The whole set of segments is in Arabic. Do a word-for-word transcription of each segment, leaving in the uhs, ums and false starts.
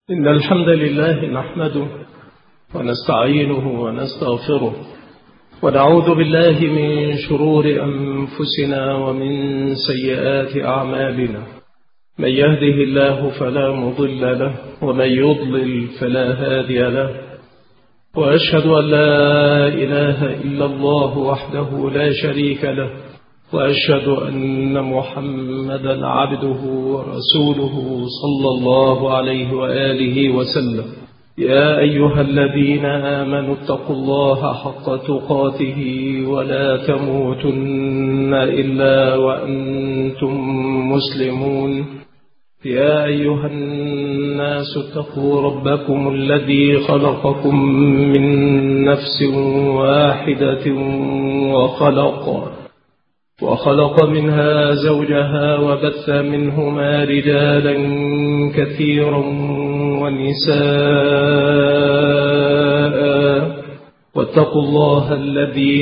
إن الحمد لله نحمده ونستعينه ونستغفره ونعوذ بالله من شرور أنفسنا ومن سيئات أعمالنا. من يهده الله فلا مضل له ومن يضلل فلا هادي له، وأشهد أن لا إله إلا الله وحده لا شريك له، وأشهد أن محمدا عبده ورسوله صلى الله عليه وآله وسلم. يا أيها الذين آمنوا اتقوا الله حق تقاته ولا تموتن إلا وأنتم مسلمون. يا أيها الناس اتقوا ربكم الذي خلقكم من نفس واحدة وخلق وخلق منها زوجها وبث منهما رجالا كثيرا ونساء، واتقوا الله الذي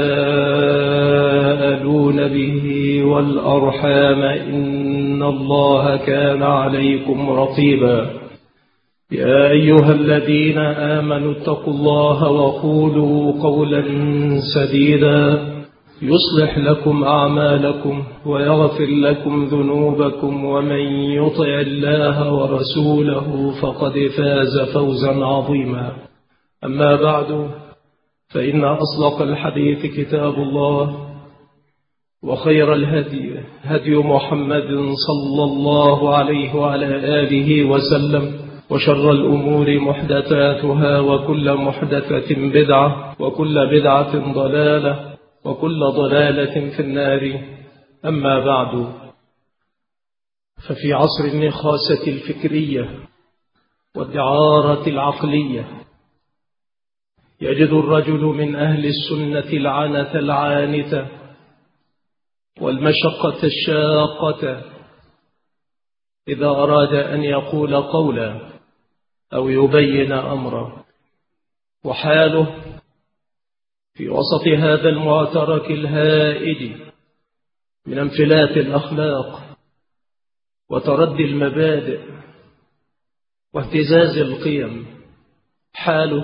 تساءلون به والأرحام إن الله كان عليكم رقيبا. يا أيها الذين آمنوا اتقوا الله وقولوا قولا سديدا يصلح لكم أعمالكم ويغفر لكم ذنوبكم، ومن يطع الله ورسوله فقد فاز فوزا عظيما. أما بعد، فإن أصدق الحديث كتاب الله، وخير الهدي هدي محمد صلى الله عليه وعلى آله وسلم، وشر الأمور محدثاتها، وكل محدثة بدعة، وكل بدعة ضلالة، وكل ضلالة في النار. أما بعد، ففي عصر النخاسة الفكرية والدعارة العقلية يجد الرجل من أهل السنة العنة العانة والمشقة الشاقة إذا أراد أن يقول قولا أو يبين أمرا، وحاله في وسط هذا المعترك الهائج من انفلات الأخلاق وتردي المبادئ واهتزاز القيم، حاله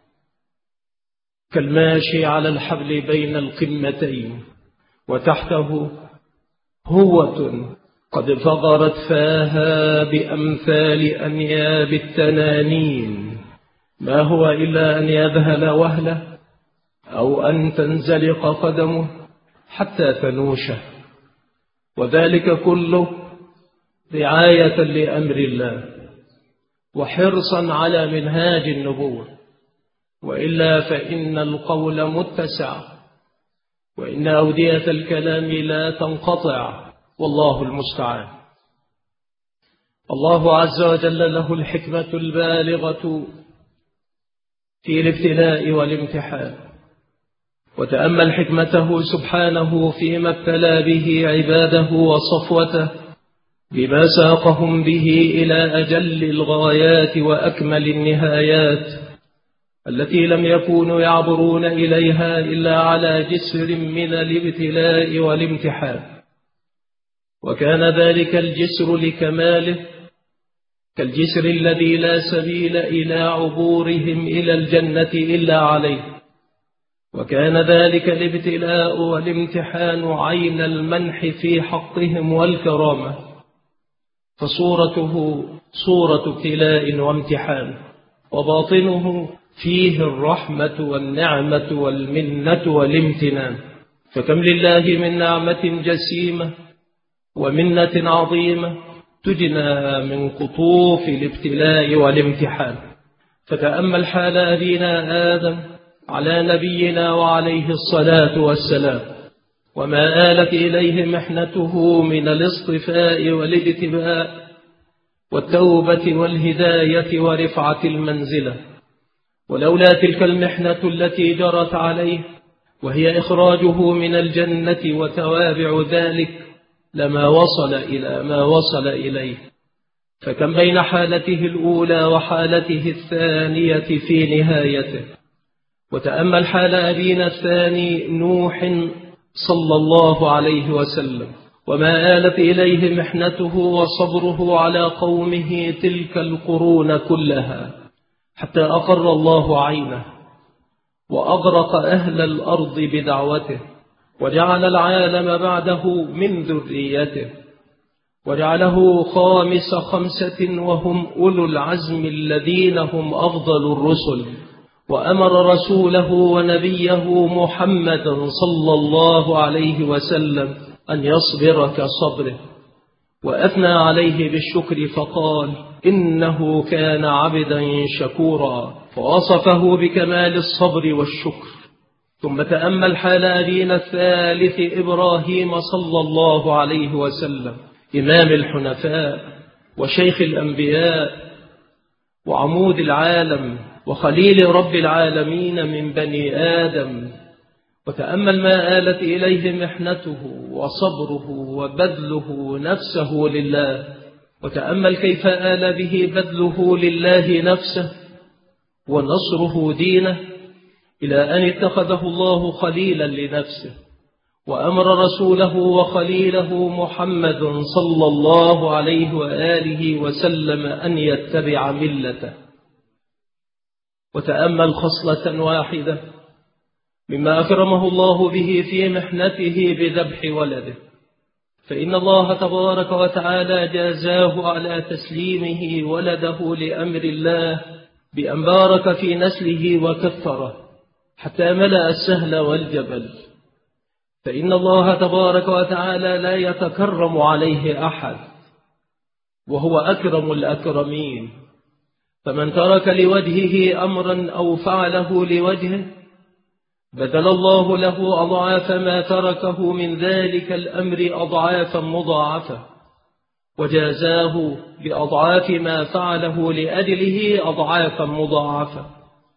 كالماشي على الحبل بين القمتين، وتحته هوة قد فغرت فاها بأمثال أنياب التنانين، ما هو إلا أن يذهل وهله أو أن تنزلق قدمه حتى تنوشه، وذلك كله رعاية لأمر الله وحرصا على منهاج النبوة، وإلا فإن القول متسع، وإن أودية الكلام لا تنقطع، والله المستعان. الله عز وجل له الحكمة البالغة في الابتلاء والامتحان، وتأمل حكمته سبحانه فيما ابتلى به عباده وصفوته بما ساقهم به إلى أجل الغايات وأكمل النهايات التي لم يكونوا يعبرون إليها إلا على جسر من الابتلاء والامتحان. وكان ذلك الجسر لكماله كالجسر الذي لا سبيل إلى عبورهم إلى الجنة إلا عليه، وكان ذلك الابتلاء والامتحان عين المنح في حقهم والكرامة، فصورته صورة ابتلاء وامتحان، وباطنه فيه الرحمة والنعمة والمنة والامتنان. فكم لله من نعمة جسيمة ومنة عظيمة تجنى من قطوف الابتلاء والامتحان. فتأمل حال أبينا آدم على نبينا وعليه الصلاة والسلام، وما آلت إليه محنته من الاصطفاء والاجتباء والتوبة والهداية ورفعة المنزلة. ولولا تلك المحنة التي جرت عليه وهي إخراجه من الجنة وتوابع ذلك لما وصل إلى ما وصل إليه. فكم بين حالته الأولى وحالته الثانية في نهايته. وتأمل حال أبينا الثاني نوح صلى الله عليه وسلم وما آلت إليه محنته وصبره على قومه تلك القرون كلها، حتى أقر الله عينه وأغرق أهل الأرض بدعوته، وجعل العالم بعده من ذريته، وجعله خامس خمسة وهم أولو العزم الذين هم أفضل الرسل، وأمر رسوله ونبيه محمدا صلى الله عليه وسلم أن يصبر كصبره، وأثنى عليه بالشكر فقال إنه كان عبدا شكورا، فوصفه بكمال الصبر والشكر. ثم تأمل حال أبينا الثالث إبراهيم صلى الله عليه وسلم، إمام الحنفاء وشيخ الأنبياء وعمود العالم وخليل رب العالمين من بني آدم، وتأمل ما آلت إليه محنته وصبره وبذله نفسه لله، وتأمل كيف آل به بذله لله نفسه ونصره دينه، إلى أن اتخذه الله خليلا لنفسه، وأمر رسوله وخليله محمد صلى الله عليه وآله وسلم أن يتبع ملته. وتأمل خصلة واحدة مما أكرمه الله به في محنته بذبح ولده، فإن الله تبارك وتعالى جازاه على تسليمه ولده لأمر الله بأن بارك في نسله وكثره حتى ملأ السهل والجبل، فإن الله تبارك وتعالى لا يتكرم عليه أحد وهو أكرم الأكرمين، فمن ترك لوجهه أمرا أو فعله لوجهه بدل الله له أضعاف ما تركه من ذلك الأمر أضعافا مضاعفة، وجازاه بأضعاف ما فعله لأجله أضعافا مضاعفة.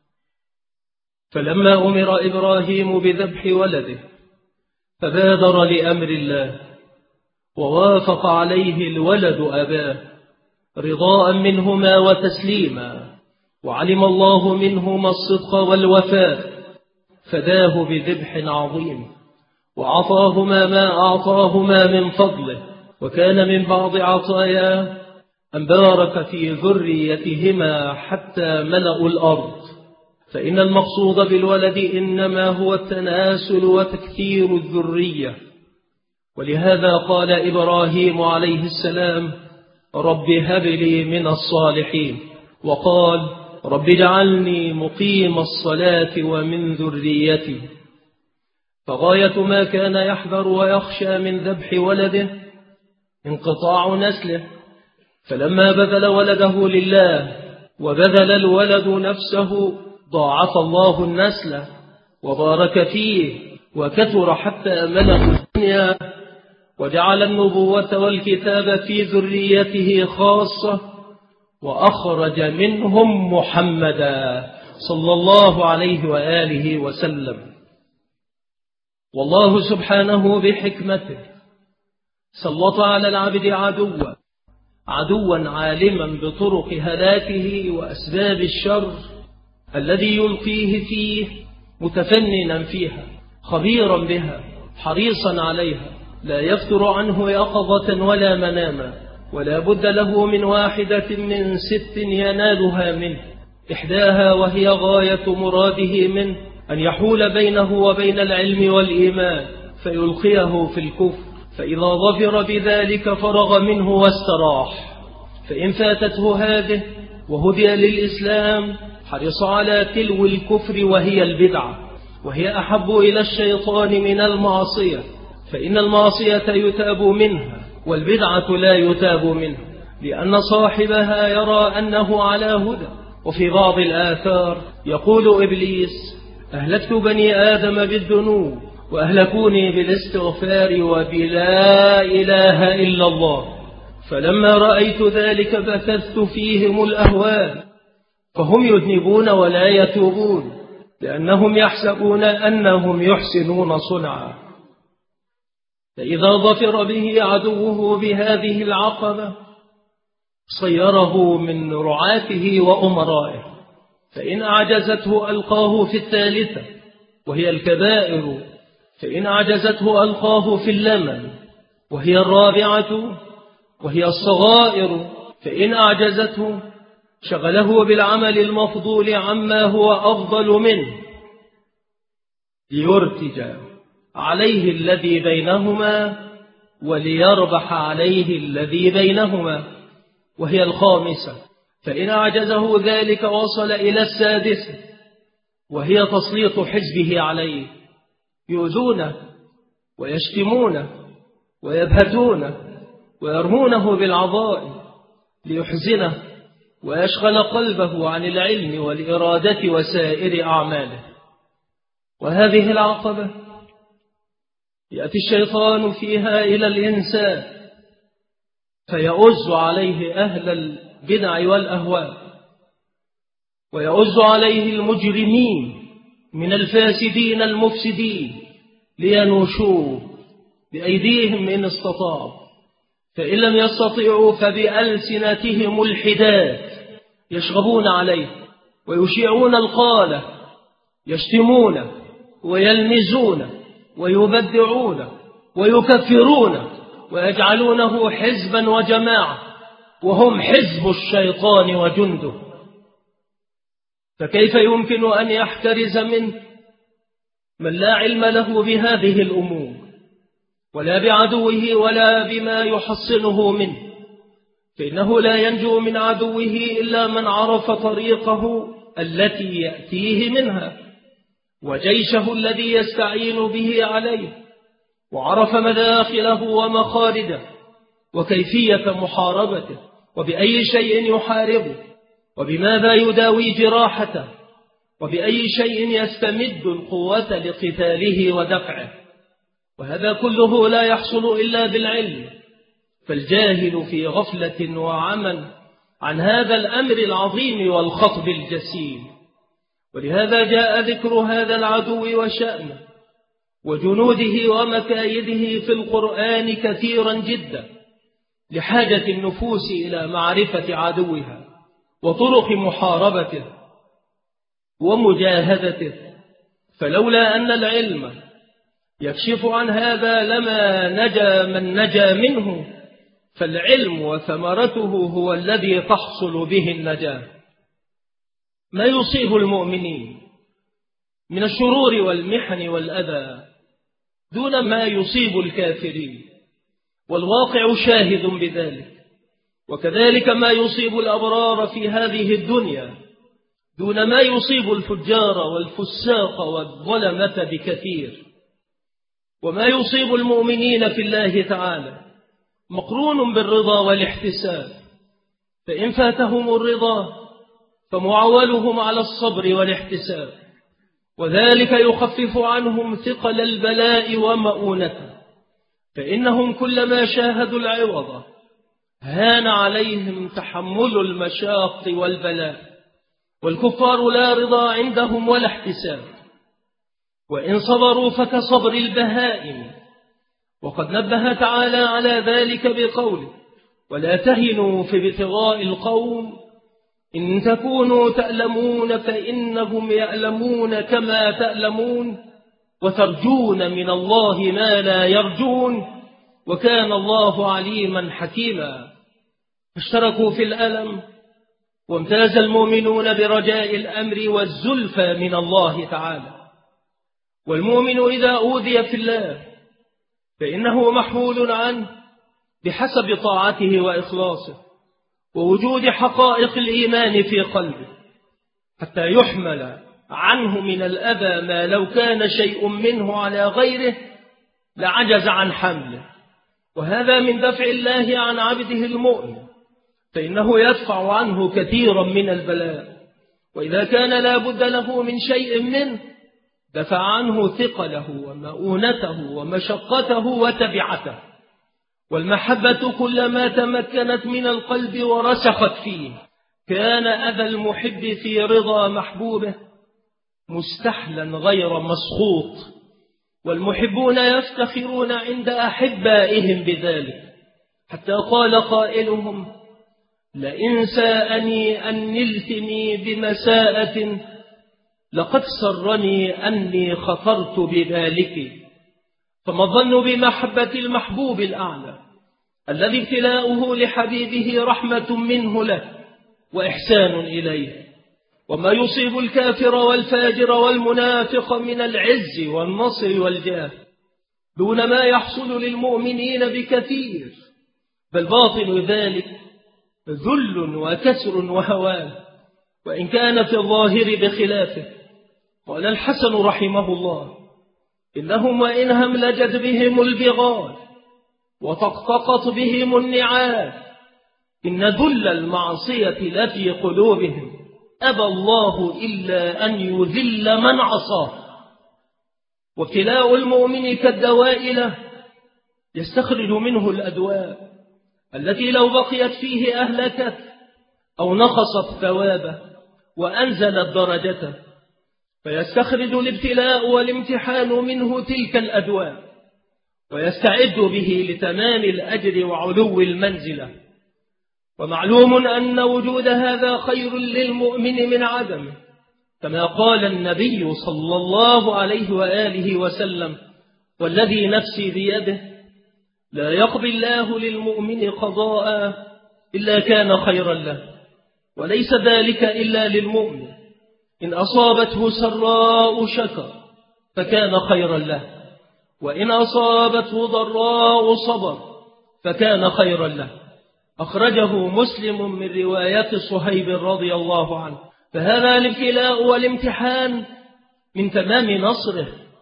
فلما أمر إبراهيم بذبح ولده فبادر لأمر الله، ووافق عليه الولد أباه رضاء منهما وتسليما، وعلم الله منهما الصدق والوفاء فداه بذبح عظيم، وعطاهما ما أعطاهما من فضله، وكان من بعض عطاياه أن بارك في ذريتهما حتى ملأوا الأرض، فإن المقصود بالولد إنما هو التناسل وتكثير الذرية. ولهذا قال إبراهيم عليه السلام رب هب لي من الصالحين، وقال رب اجعلني مقيم الصلاة ومن ذريتي. فغاية ما كان يحذر ويخشى من ذبح ولده انقطاع نسله، فلما بذل ولده لله وبذل الولد نفسه ضاعف الله النسل وبارك فيه وكثر حتى ملأ الدنيا، وجعل النبوة والكتاب في ذريته خاصة، وأخرج منهم محمدا صلى الله عليه وآله وسلم. والله سبحانه بحكمته سلط على العبد عدوا عدوا عالما بطرق هلاكه وأسباب الشر الذي يلقيه فيه، متفننا فيها خبيرا بها حريصا عليها، لا يفتر عنه يقظة ولا مناما، ولا بد له من واحدة من ست ينالها منه، إحداها وهي غاية مراده منه أن يحول بينه وبين العلم والإيمان فيلقيه في الكفر، فإذا ظفر بذلك فرغ منه واستراح. فإن فاتته هذه وهدي للإسلام حرص على تلو الكفر وهي البدعة، وهي أحب إلى الشيطان من المعصية، فإن المعصية يتاب منها والبدعة لا يتاب منها، لأن صاحبها يرى أنه على هدى. وفي بعض الآثار يقول إبليس أهلكت بني آدم بالذنوب وأهلكوني بالاستغفار وبلا إله إلا الله، فلما رأيت ذلك بثثت فيهم الأهوال، فهم يذنبون ولا يتوبون لأنهم يحسبون أنهم يحسنون صنعا. فإذا ظفر به عدوه بهذه العقبة صيره من رعاته وأمرائه، فإن أعجزته ألقاه في الثالثة وهي الكبائر، فإن أعجزته ألقاه في اللمن، وهي الرابعة وهي الصغائر، فإن أعجزته شغله بالعمل المفضول عما هو أفضل منه ليرتج عليه الذي بينهما وليربح عليه الذي بينهما، وهي الخامسة، فإن أعجزه ذلك وصل إلى السادسة، وهي تسليط حزبه عليه، يؤذونه ويشتمونه ويبهتونه ويرمونه بالعضائم ليحزنه ويشغل قلبه عن العلم والإرادة وسائر أعماله. وهذه العقبة يأتي الشيطان فيها إلى الإنسان فيؤز عليه أهل البدع والأهواء، ويؤز عليه المجرمين من الفاسدين المفسدين لينوشوه بأيديهم إن استطاعوا، فإن لم يستطيعوا فبألسنتهم الحداد يشغبون عليه ويشيعون القالة، يشتمون ويلمزون ويبدعون ويكفرون ويجعلونه حزبا وجماعة، وهم حزب الشيطان وجنده. فكيف يمكن أن يحترز منه من لا علم له بهذه الأمور ولا بعدوه ولا بما يحصنه منه؟ فإنه لا ينجو من عدوه إلا من عرف طريقه التي يأتيه منها وجيشه الذي يستعين به عليه، وعرف مداخله ومخارجه وكيفية محاربته وبأي شيء يحاربه وبماذا يداوي جراحته وبأي شيء يستمد القوة لقتاله ودفعه. وهذا كله لا يحصل إلا بالعلم، فالجاهل في غفلة وعمل عن هذا الأمر العظيم والخطب الجسيم. ولهذا جاء ذكر هذا العدو وشأنه وجنوده ومكايده في القرآن كثيرا جدا، لحاجة النفوس إلى معرفة عدوها وطرق محاربته ومجاهدته. فلولا أن العلم يكشف عن هذا لما نجا من نجا منه، فالعلم وثمرته هو الذي تحصل به النجاة. ما يصيب المؤمنين من الشرور والمحن والأذى دون ما يصيب الكافرين، والواقع شاهد بذلك. وكذلك ما يصيب الأبرار في هذه الدنيا دون ما يصيب الفجار والفساق والظلمة بكثير. وما يصيب المؤمنين في الله تعالى مقرون بالرضا والاحتساب، فإن فاتهم الرضا فمعولهم على الصبر والاحتساب، وذلك يخفف عنهم ثقل البلاء ومؤونته، فإنهم كلما شاهدوا العوض هان عليهم تحمل المشاق والبلاء، والكفار لا رضا عندهم ولا احتساب، وإن صبروا فكصبر البهائم. وقد نبه تعالى على ذلك بقوله: ولا تهنوا في ابتغاء القوم إن تكونوا تألمون فإنهم يألمون كما تألمون وترجون من الله ما لا يرجون وكان الله عليما حكيما. اشتركوا في الألم، وامتاز المؤمنون برجاء الأمر والزلفى من الله تعالى. والمؤمن إذا أوذي في الله فإنه محمول عنه بحسب طاعته وإخلاصه ووجود حقائق الإيمان في قلبه، حتى يحمل عنه من الأذى ما لو كان شيء منه على غيره لعجز عن حمله. وهذا من دفع الله عن عبده المؤمن، فإنه يدفع عنه كثيرا من البلاء، وإذا كان لا بد له من شيء منه دفع عنه ثقله ومؤونته ومشقته وتبعته. والمحبة كلما تمكنت من القلب ورسخت فيه كان أذى المحب في رضا محبوبه مستحلا غير مسخوط، والمحبون يفتخرون عند أحبائهم بذلك، حتى قال قائلهم: لئن ساءني أن نلتني بمساءة لقد سرني أني خطرت بذلك، فما الظن بمحبة المحبوب الأعلى الذي ابتلاؤه لحبيبه رحمة منه له وإحسان إليه، وما يصيب الكافر والفاجر والمنافق من العز والنصر والجاه دون ما يحصل للمؤمنين بكثير، بل باطن ذلك ذل وكسر وهوان، وإن كان في الظاهر بخلافه. قال الحسن رحمه الله: إنهم وإن هملجت بهم البغال وطقطقت بهم النعال إن ذل المعصية لفي قلوبهم أبى الله إلا أن يذل من عصاه. وابتلاء المؤمن كالدواء له، يستخرج منه الأدواء التي لو بقيت فيه أهلكت أو نقصت ثوابه وأنزلت درجته، فيستخرج الابتلاء والامتحان منه تلك الأدواء ويستعد به لتمام الأجر وعلو المنزلة. ومعلوم أن وجود هذا خير للمؤمن من عدمه، كما قال النبي صلى الله عليه وآله وسلم: والذي نفسي بيده لا يقضي الله للمؤمن قضاء إلا كان خيرا له، وليس ذلك إلا للمؤمن، إن أصابته سراء شكر فكان خيرا له، وإن أصابته ضراء صبر فكان خيرا له. أخرجه مسلم من رواية صهيب رضي الله عنه. فهذا الابتلاء والامتحان من تمام نصره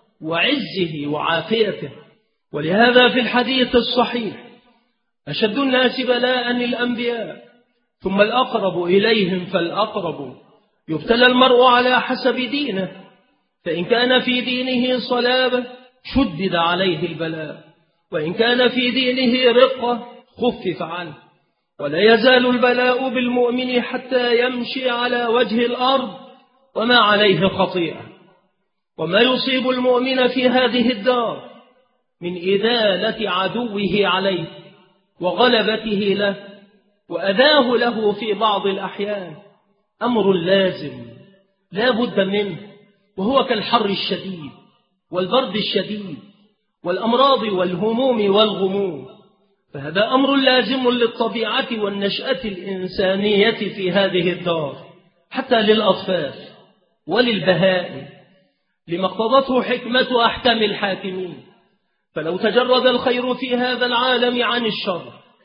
وعزه وعافيته. ولهذا في الحديث الصحيح: أشد الناس بلاء الأنبياء ثم الأقرب إليهم فالأقرب، يبتلى المرء على حسب دينه، فإن كان في دينه صلابة شدد عليه البلاء، وإن كان في دينه رقة خفف عنه. ولا يزال البلاء بالمؤمن حتى يمشي على وجه الأرض وما عليه خطيئة. وما يصيب المؤمن في هذه الدار من إذالة عدوه عليه وغلبته له وأذاه له في بعض الأحيان أمر لازم لا بد منه، وهو كالحر الشديد والبرد الشديد والأمراض والهموم والغموم. فهذا أمر لازم للطبيعة والنشأة الإنسانية في هذه الدار، حتى للأطفال وللبهائم، لما اقتضته حكمة أحكام الحاكمين. فلو تجرد الخير في هذا العالم عن الشر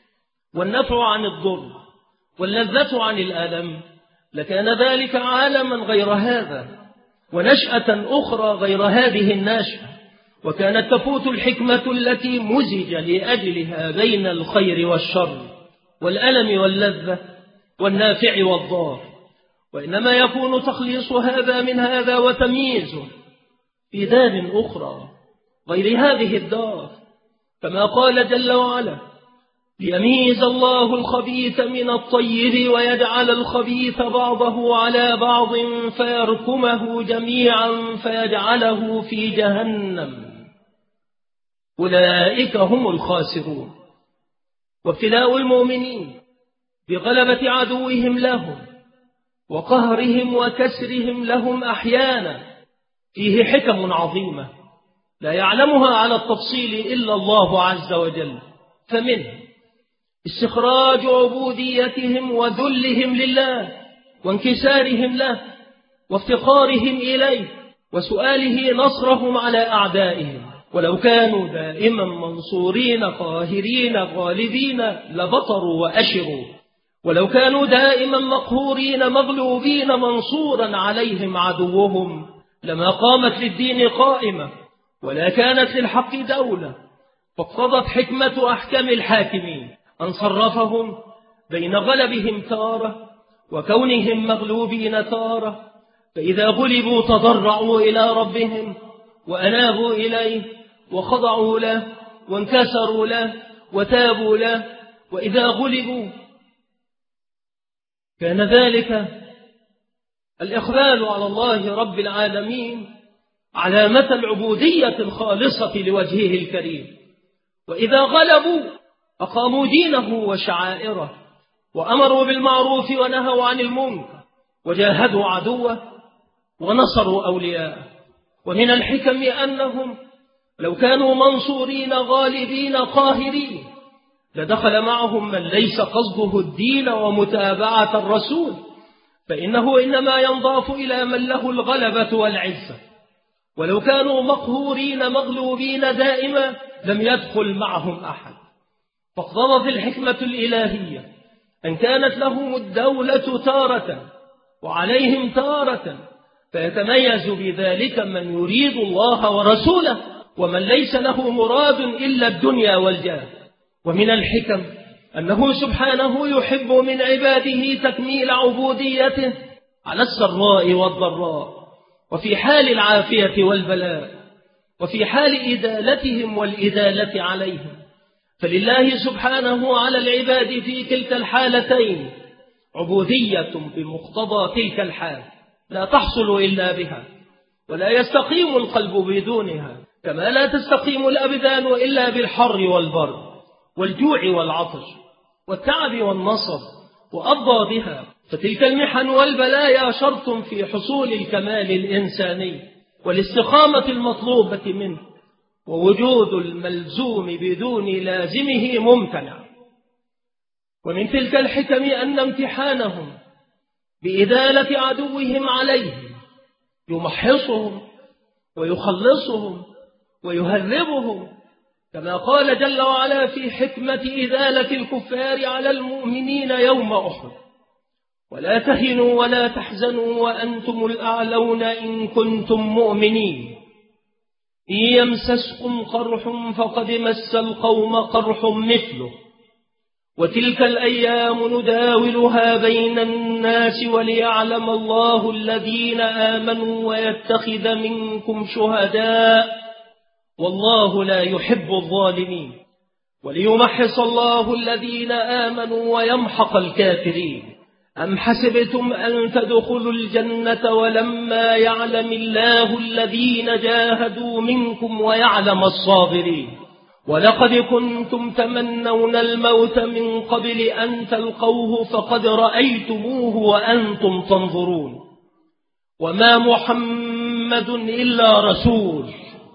والنفع عن الضر واللذة عن الألم لكان ذلك عالما غير هذا، ونشأة أخرى غير هذه النشأة، وكانت تفوت الحكمة التي مزج لأجلها بين الخير والشر والألم واللذة والنافع والضار. وإنما يكون تخليص هذا من هذا وتمييزه في دار أخرى غير هذه الدار، كما قال جل وعلا: ليميز الله الخبيث من الطيب ويجعل الخبيث بعضه على بعض فيركمه جميعا فيجعله في جهنم أولئك هم الخاسرون. وابتلاء المؤمنين بغلبة عدوهم لهم وقهرهم وكسرهم لهم أحيانا فيه حكم عظيمة لا يعلمها على التفصيل إلا الله عز وجل. فمنه استخراج عبوديتهم وذلهم لله وانكسارهم له وافتقارهم إليه وسؤاله نصرهم على أعدائهم. ولو كانوا دائما منصورين قاهرين غالبين لبطروا وأشروا، ولو كانوا دائما مقهورين مغلوبين منصورا عليهم عدوهم لما قامت للدين قائمة ولا كانت للحق دولة. فاقتضت حكمة أحكام الحاكمين أن صرفهم بين غلبهم تارة وكونهم مغلوبين تارة، فإذا غلبوا تضرعوا إلى ربهم وأنابوا إليه وخضعوا له وانكسروا له وتابوا له، وإذا غلبوا كان ذلك الإقبال على الله رب العالمين علامة العبودية الخالصة لوجهه الكريم. وإذا غلبوا أقاموا دينه وشعائره وأمروا بالمعروف ونهوا عن المنكر وجاهدوا عدوه ونصروا أولياءه. ومن الحكم أنهم لو كانوا منصورين غالبين قاهرين لدخل معهم من ليس قصده الدين ومتابعة الرسول، فإنه إنما ينضاف إلى من له الغلبة والعزة. ولو كانوا مقهورين مغلوبين دائما لم يدخل معهم أحد. فاقتضت الحكمة الإلهية أن كانت لهم الدولة تارة وعليهم تارة، فيتميز بذلك من يريد الله ورسوله ومن ليس له مراد إلا الدنيا والجاه. ومن الحكم أنه سبحانه يحب من عباده تكميل عبوديته على السراء والضراء، وفي حال العافية والبلاء، وفي حال إدالتهم والإدالة عليهم. فلله سبحانه على العباد في كلتا الحالتين عبودية بمقتضى تلك الحال لا تحصل إلا بها، ولا يستقيم القلب بدونها، كما لا تستقيم الأبدان إلا بالحر والبرد والجوع والعطش والتعب والنصب وأضى بها. فتلك المحن والبلايا شرط في حصول الكمال الإنساني والاستقامة المطلوبة منه، ووجود الملزوم بدون لازمه ممتنع. ومن تلك الحكم أن امتحانهم بإدالة عدوهم عليهم يمحصهم ويخلصهم ويهذبهم، كما قال جل وعلا في حكمة إذالة الكفار على المؤمنين يوم أحد: ولا تهنوا ولا تحزنوا وأنتم الأعلون إن كنتم مؤمنين إن يمسسكم قرح فقد مس القوم قرح مثله وتلك الأيام نداولها بين الناس وليعلم الله الذين آمنوا ويتخذ منكم شهداء والله لا يحب الظالمين وليمحص الله الذين آمنوا ويمحق الكافرين. أم حسبتم أن تدخلوا الجنة ولما يعلم الله الذين جاهدوا منكم ويعلم الصابرين ولقد كنتم تمنون الموت من قبل أن تلقوه فقد رأيتموه وأنتم تنظرون وما محمد إلا رسول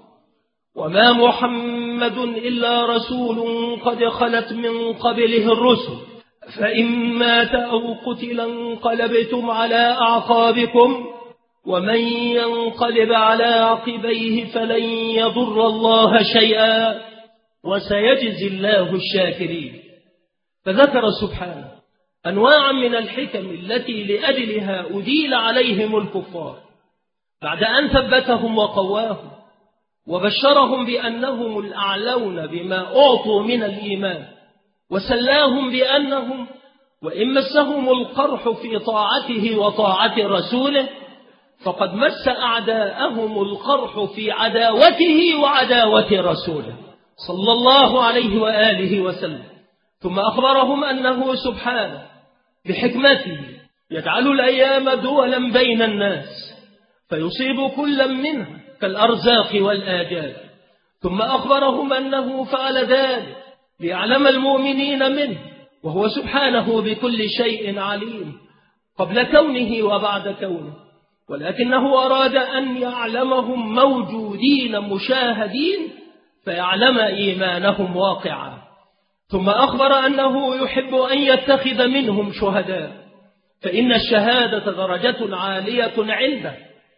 وما محمد إلا رسول قد خلت من قبله الرسل فإن مات أو قتل انقلبتم على أعقابكم ومن ينقلب على عقبيه فلن يضر الله شيئا وسيجزي الله الشاكرين. فذكر سبحانه أنواعا من الحكم التي لأجلها أديل عليهم الكفار بعد أن ثبتهم وقواهم وبشرهم بأنهم الأعلون بما أعطوا من الإيمان، وسلاهم بأنهم وإن مسهم القرح في طاعته وطاعة رسوله فقد مس أعداءهم القرح في عداوته وعداوة رسوله صلى الله عليه وآله وسلم. ثم أخبرهم أنه سبحانه بحكمته يجعل الأيام دولا بين الناس فيصيب كلا منها كالأرزاق والآجال. ثم أخبرهم أنه فعل ذلك ليعلم المؤمنين منه، وهو سبحانه بكل شيء عليم قبل كونه وبعد كونه، ولكنه أراد أن يعلمهم موجودين مشاهدين فيعلم إيمانهم واقعا. ثم أخبر أنه يحب أن يتخذ منهم شهداء، فإن الشهادة درجة عالية عنده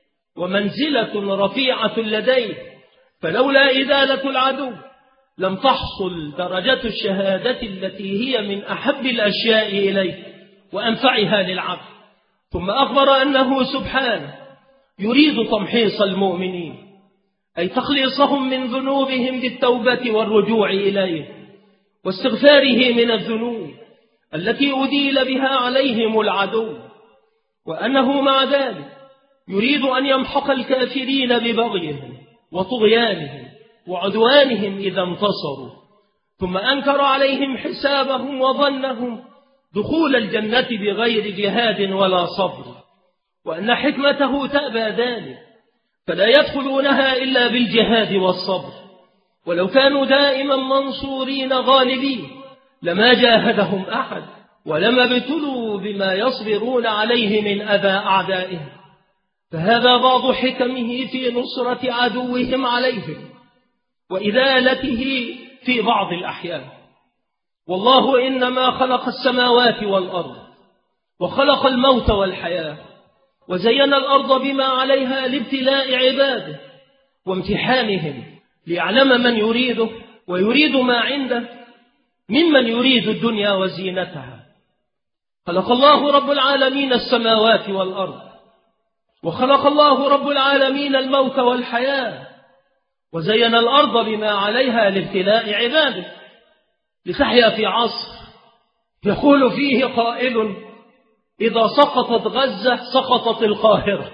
ومنزلة رفيعة لديه، فلولا إزالة العدو لم تحصل درجة الشهادة التي هي من أحب الأشياء إليه وأنفعها للعبد. ثم أخبر أنه سبحانه يريد تمحيص المؤمنين، أي تخليصهم من ذنوبهم بالتوبة والرجوع إليه واستغفاره من الذنوب التي أديل بها عليهم العدو، وأنه مع ذلك يريد أن يمحق الكافرين ببغيهم وطغيانهم وعدوانهم إذا انتصروا. ثم أنكر عليهم حسابهم وظنهم دخول الجنة بغير جهاد ولا صبر، وأن حكمته تأبى ذلك فلا يدخلونها إلا بالجهاد والصبر، ولو كانوا دائما منصورين غالبين لما جاهدهم أحد ولما ابتلوا بما يصبرون عليه من أذى أعدائهم. فهذا بعض حكمه في نصرة عدوهم عليهم وإذالته في بعض الأحيان. والله إنما خلق السماوات والأرض وخلق الموت والحياة وزين الأرض بما عليها لابتلاء عباده وامتحانهم ليعلم من يريده ويريد ما عنده ممن يريد الدنيا وزينتها. خلق الله رب العالمين السماوات والأرض وخلق الله رب العالمين الموت والحياة وزين الأرض بما عليها لابتلاء عباده لتحيا في عصر يقول فيه قائل: إذا سقطت غزة سقطت القاهرة.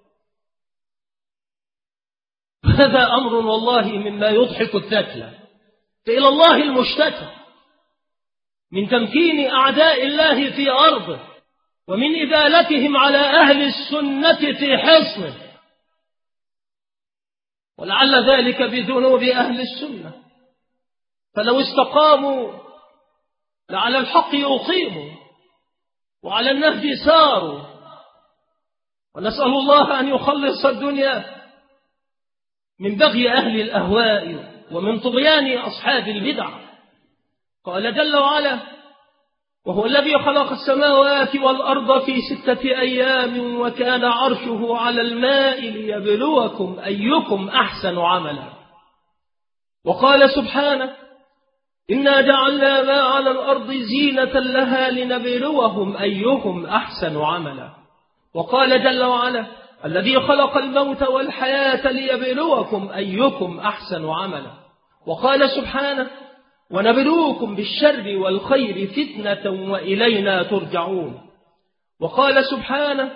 هذا أمر والله مما يضحك الثكلى. فإلى الله المشتكى من تمكين أعداء الله في أرضه ومن إذالتهم على أهل السنة في حصنه، ولعل ذلك بذنوب أهل السنة، فلو استقاموا لعلى الحق يقيموا وعلى النهج ساروا. ونسأل الله أن يخلص الدنيا من بغي أهل الأهواء ومن طغيان أصحاب البدع. قال جل وعلا: وهو الذي خلق السماوات والأرض في ستة أيام وكان عرشه على الماء ليبلوكم أيكم أحسن عملا. وقال سبحانه: إنا جعلنا ما على الأرض زينة لها لنبلوهم أيهم أحسن عملا. وقال جل وعلا: الذي خلق الموت والحياة ليبلوكم أيكم أحسن عملا. وقال سبحانه: ونبلوكم بالشر والخير فتنة وإلينا ترجعون. وقال سبحانه: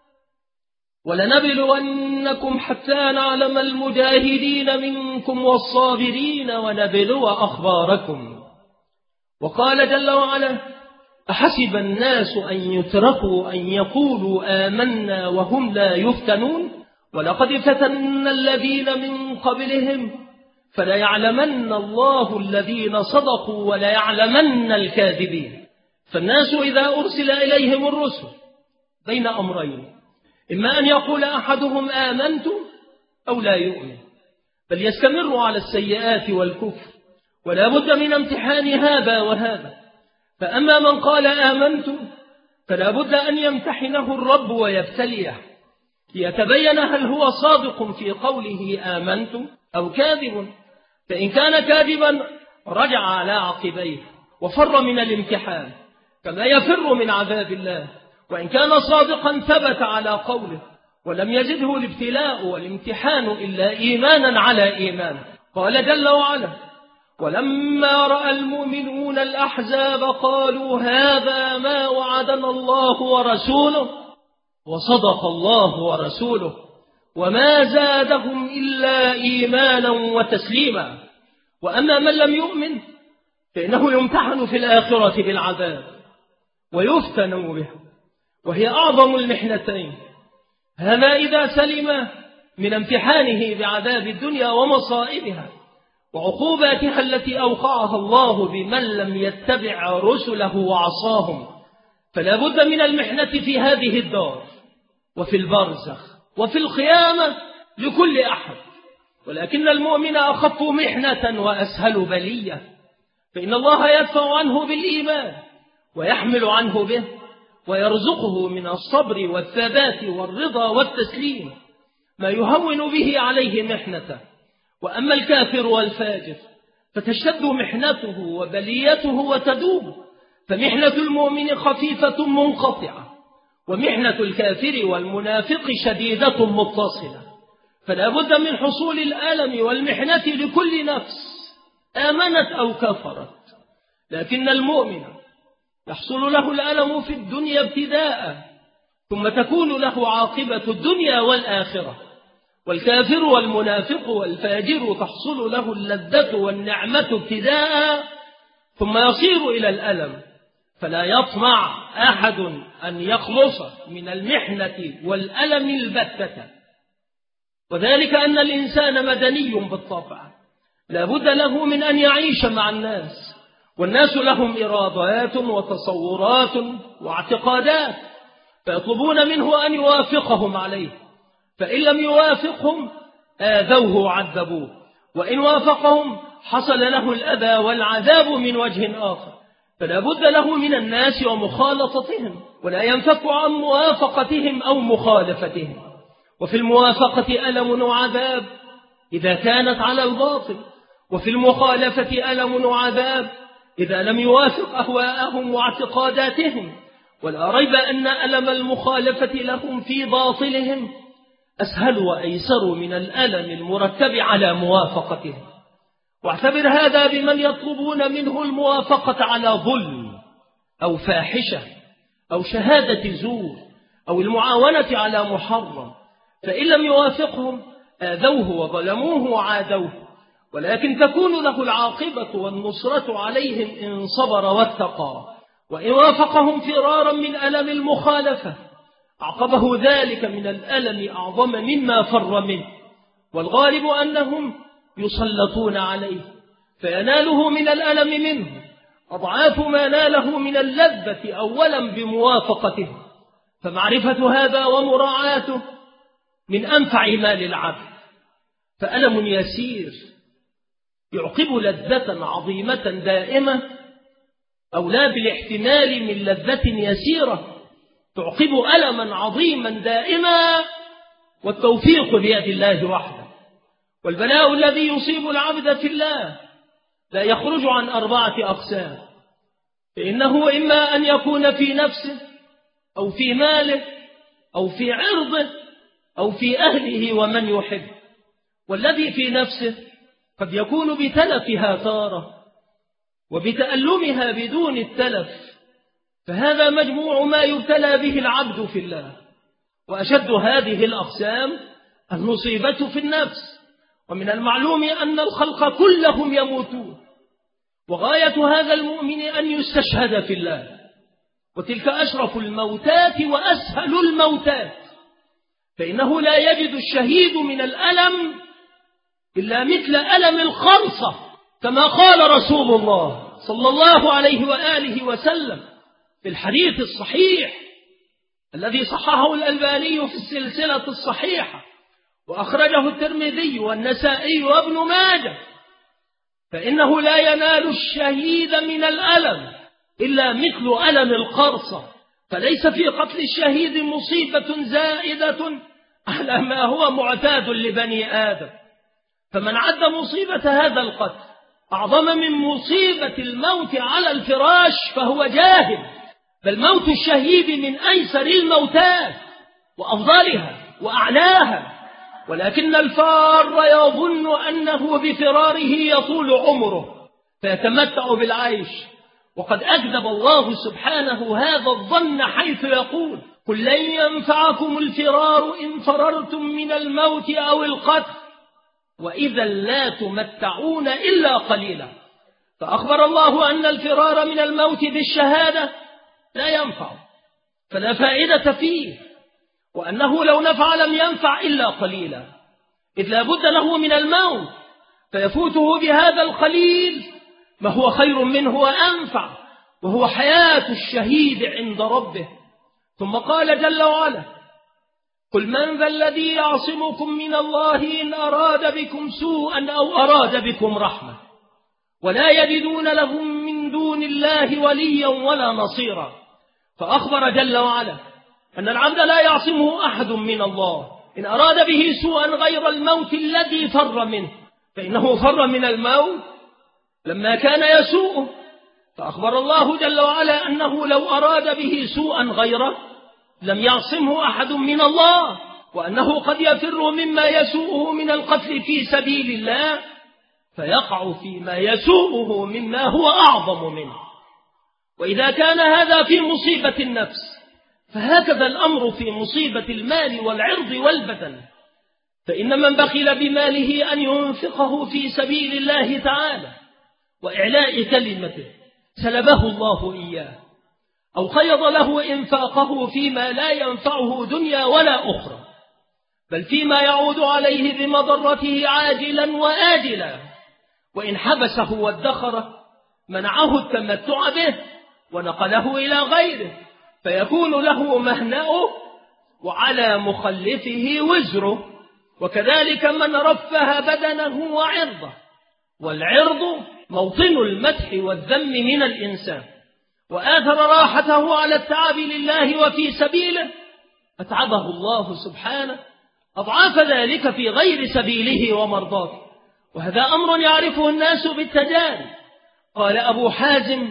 ولنبلونكم حتى نعلم المجاهدين منكم والصابرين ونبلو أخباركم. وقال جل وعلا: أحسب الناس أن يتركوا أن يقولوا آمنا وهم لا يفتنون ولقد فتنا الذين من قبلهم فليعلمن الله الذين صدقوا وليعلمن الكاذبين. فالناس إذا أرسل إليهم الرسل بين أمرين: إما أن يقول أحدهم آمنت أو لا يؤمن، بل يستمر على السيئات والكفر، ولا بد من امتحان هذا وهذا. فأما من قال آمنت فلا بد أن يمتحنه الرب ويبتليه ليتبين هل هو صادق في قوله آمنت أو كاذب. فإن كان كاذبا رجع على عقبيه وفر من الامتحان كما يفر من عذاب الله، وإن كان صادقا ثبت على قوله ولم يزده الابتلاء والامتحان إلا إيمانا على إيمان. قال جل وعلا: ولما رأى المؤمنون الأحزاب قالوا هذا ما وعدنا الله ورسوله وصدق الله ورسوله وما زادهم إلا إيمانا وتسليما. وأما من لم يؤمن فإنه يمتحن في الآخرة بالعذاب ويفتن به، وهي أعظم المحنتين. هذا إذا سلم من امتحانه بعذاب الدنيا ومصائبها وعقوباتها التي أوقعها الله بمن لم يتبع رسله وعصاهم. فلا بد من المحنة في هذه الدار وفي البرزخ وفي القيامة لكل أحد، ولكن المؤمن أخف محنة وأسهل بلية، فإن الله يدفع عنه بالإيمان ويحمل عنه به ويرزقه من الصبر والثبات والرضا والتسليم ما يهون به عليه محنته. وأما الكافر والفاجر فتشتد محنته وبليته وتدوم، فمحنة المؤمن خفيفة منقطعة ومحنة الكافر والمنافق شديدة متصلة. فلا بد من حصول الألم والمحنة لكل نفس آمنت أو كفرت، لكن المؤمن يحصل له الألم في الدنيا ابتداء ثم تكون له عاقبة الدنيا والآخرة. والكافر والمنافق والفاجر تحصل له اللذة والنعمة ابتداء ثم يصير إلى الألم. فلا يطمع أحد أن يخلص من المحنة والألم البتة، وذلك أن الإنسان مدني بالطبع، لا بد له من أن يعيش مع الناس، والناس لهم إرادات وتصورات واعتقادات، فيطلبون منه أن يوافقهم عليه، فإن لم يوافقهم آذوه وعذبوه. وإن وافقهم حصل له الأذى والعذاب من وجه آخر، فلا بد له من الناس ومخالطتهم، ولا ينفك عن موافقتهم أو مخالفتهم. وفي الموافقة ألم وعذاب إذا كانت على الباطل، وفي المخالفة ألم وعذاب إذا لم يوافق أهواءهم واعتقاداتهم. ولا ريب أن ألم المخالفة لهم في باطلهم أسهل وأيسر من الألم المرتب على موافقتهم. واعتبر هذا بمن يطلبون منه الموافقة على ظلم أو فاحشة أو شهادة زور أو المعاونة على محرم، فإن لم يوافقهم آذوه وظلموه وعادوه، ولكن تكون له العاقبة والنصرة عليهم إن صبر واتقى. وإن وافقهم فرارا من ألم المخالفة أعقبه ذلك من الألم أعظم مما فر منه، والغالب أنهم يسلطون عليه فيناله من الألم منه أضعاف ما ناله من اللذة أولا بموافقته. فمعرفة هذا ومراعاته من أنفع ما للعبد، فألم يسير يعقب لذة عظيمة دائمة أولى بالاحتمال من لذة يسيرة تعقب ألما عظيما دائما، والتوفيق بيد الله وحده. والبلاء الذي يصيب العبد في الله لا يخرج عن أربعة أقسام، فإنه إما أن يكون في نفسه أو في ماله أو في عرضه أو في أهله ومن يحب. والذي في نفسه قد يكون بتلفها تارة وبتألمها بدون التلف، فهذا مجموع ما يبتلى به العبد في الله. وأشد هذه الأقسام المصيبة في النفس، ومن المعلوم أن الخلق كلهم يموتون، وغاية هذا المؤمن أن يستشهد في الله، وتلك أشرف الموتات وأسهل الموتات، فإنه لا يجد الشهيد من الألم إلا مثل ألم الخرصة، كما قال رسول الله صلى الله عليه وآله وسلم في الحديث الصحيح الذي صححه الألباني في السلسلة الصحيحة وأخرجه الترمذي والنسائي وابن ماجه، فإنه لا ينال الشهيد من الألم إلا مثل ألم القرصة، فليس في قتل الشهيد مصيبة زائدة على ما هو معتاد لبني آدم. فمن عد مصيبة هذا القتل أعظم من مصيبة الموت على الفراش فهو جاهل، بل موت الشهيد من أيسر الموتات وأفضلها وأعلاها، ولكن الفار يظن أنه بفراره يطول عمره فيتمتع بالعيش، وقد أكذب الله سبحانه هذا الظن حيث يقول: قل لن ينفعكم الفرار إن فررتم من الموت أو القتل وإذا لا تمتعون إلا قليلا. فأخبر الله أن الفرار من الموت بالشهادة لا ينفع، فلا فائدة فيه، وأنه لو نفع لم ينفع إلا قليلا، إذ لا بد له من الموت، فيفوته بهذا القليل ما هو خير منه وأنفع، وهو حياة الشهيد عند ربه. ثم قال جل وعلا: قل من ذا الذي يعصمكم من الله إن أراد بكم سوءا أو أراد بكم رحمة ولا يجدون لهم من دون الله وليا ولا نصيرا. فأخبر جل وعلا أن العبد لا يعصمه أحد من الله إن أراد به سوءا غير الموت الذي فر منه، فإنه فر من الموت لما كان يسوءه، فأخبر الله جل وعلا أنه لو أراد به سوءا غيره لم يعصمه أحد من الله، وأنه قد يفر مما يسوءه من القتل في سبيل الله فيقع فيما يسوءه مما هو أعظم منه. وإذا كان هذا في مصيبة النفس فهكذا الأمر في مصيبة المال والعرض والبدن، فإن من بخل بماله أن ينفقه في سبيل الله تعالى وإعلاء كلمته سلبه الله إياه، أو قيض له إنفاقه فيما لا ينفعه دنيا ولا أخرى، بل فيما يعود عليه بمضرته عاجلا وآجلا. وإن حبسه وادخره منعه التمتع به ونقله إلى غيره، فيكون له مهنأه وعلى مخلفه وزره. وكذلك من رفه بدنه وعرضه، والعرض موطن المدح والذم من الإنسان، وآثر راحته على التعب لله وفي سبيله أتعبه الله سبحانه أضعاف ذلك في غير سبيله ومرضاته، وهذا أمر يعرفه الناس بالتجارب. قال أبو حازم: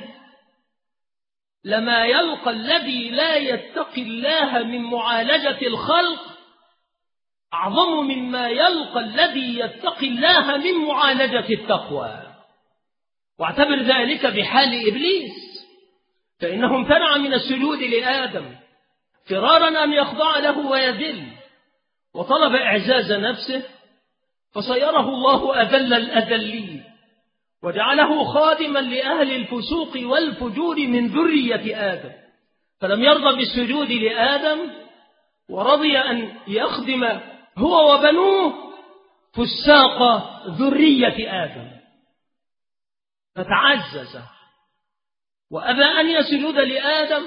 لما يلقى الذي لا يتقي الله من معالجة الخلق أعظم مما يلقى الذي يتقي الله من معالجة التقوى. واعتبر ذلك بحال إبليس، فإنه امتنع من السجود لآدم فرارا أن يخضع له ويذل، وطلب إعزاز نفسه فصيره الله أذل الأذلين، وجعله خادما لأهل الفسوق والفجور من ذرية آدم، فلم يرضى بالسجود لآدم، ورضي أن يخدم هو وبنوه فساق ذرية آدم، فتعزز وأبى أن يسجد لآدم،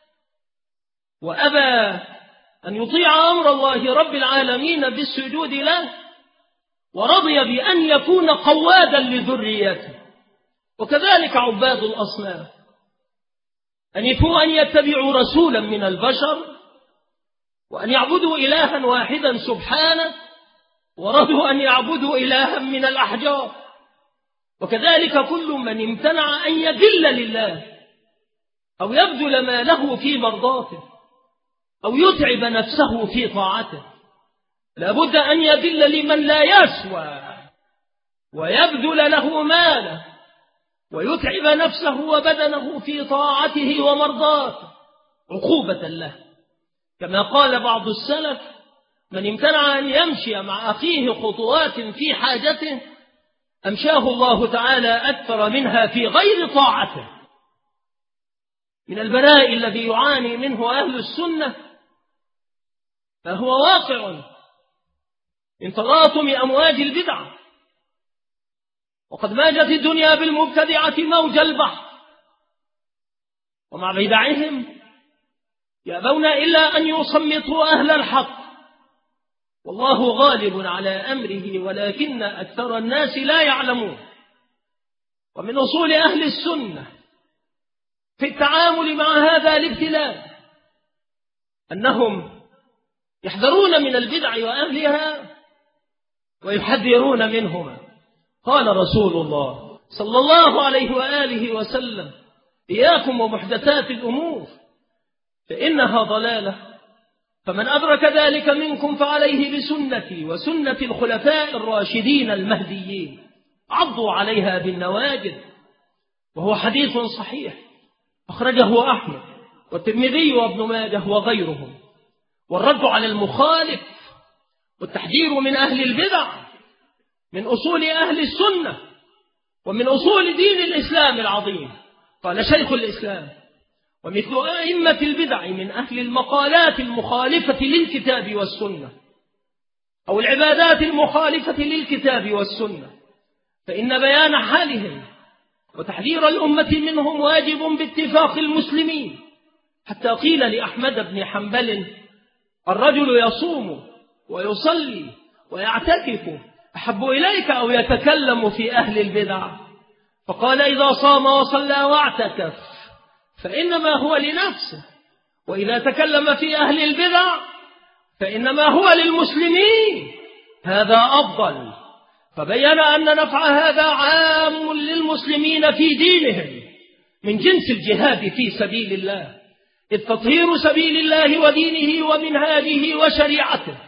وأبى أن يطيع أمر الله رب العالمين بالسجود له، ورضي بأن يكون قوادا لذريته. وكذلك عباد الأصنام أنفوا أن يتبعوا رسولا من البشر وأن يعبدوا إلها واحدا سبحانه، ورضوا أن يعبدوا إلها من الأحجار. وكذلك كل من امتنع أن يذل لله أو يبذل ما له في مرضاته أو يتعب نفسه في طاعته لابد أن يذل لمن لا يسوى، ويبذل له ماله ويتعب نفسه وبدنه في طاعته ومرضاته عقوبة له. كما قال بعض السلف: من امتنع أن يمشي مع أخيه خطوات في حاجته أمشاه الله تعالى أكثر منها في غير طاعته. من البلاء الذي يعاني منه أهل السنة فهو واقع من تلاطم أمواج البدع، وقد ماجت الدنيا بالمبتدعة موج البحر، ومع بدعهم يأبون إلا أن يصمتوا أهل الحق، والله غالب على أمره ولكن أكثر الناس لا يعلمون. ومن أصول أهل السنة في التعامل مع هذا الابتلاء أنهم يحذرون من البدع وأهلها ويحذرون منهما. قال رسول الله صلى الله عليه وآله وسلم: إياكم ومحدثات الأمور فإنها ضلالة، فمن أدرك ذلك منكم فعليه بسنتي وسنة الخلفاء الراشدين المهديين، عضوا عليها بالنواجذ. وهو حديث صحيح أخرجه أحمد والترمذي وابن ماجه وغيرهم. والرد على المخالف والتحذير من أهل البدع من أصول أهل السنة ومن أصول دين الإسلام العظيم. قال شيخ الإسلام: ومثل أئمة البدع من أهل المقالات المخالفة للكتاب والسنة أو العبادات المخالفة للكتاب والسنة، فإن بيان حالهم وتحذير الأمة منهم واجب باتفاق المسلمين. حتى قيل لأحمد بن حنبل: الرجل يصوم ويصلي ويعتكف أحب إليك أو يتكلم في أهل البدع؟ فقال: إذا صام وصلى واعتكف فإنما هو لنفسه، وإذا تكلم في أهل البدع فإنما هو للمسلمين، هذا أفضل. فبين أن نفع هذا عام للمسلمين في دينهم من جنس الجهاد في سبيل الله، إذ تطهير سبيل الله ودينه ومنهاجه وشريعته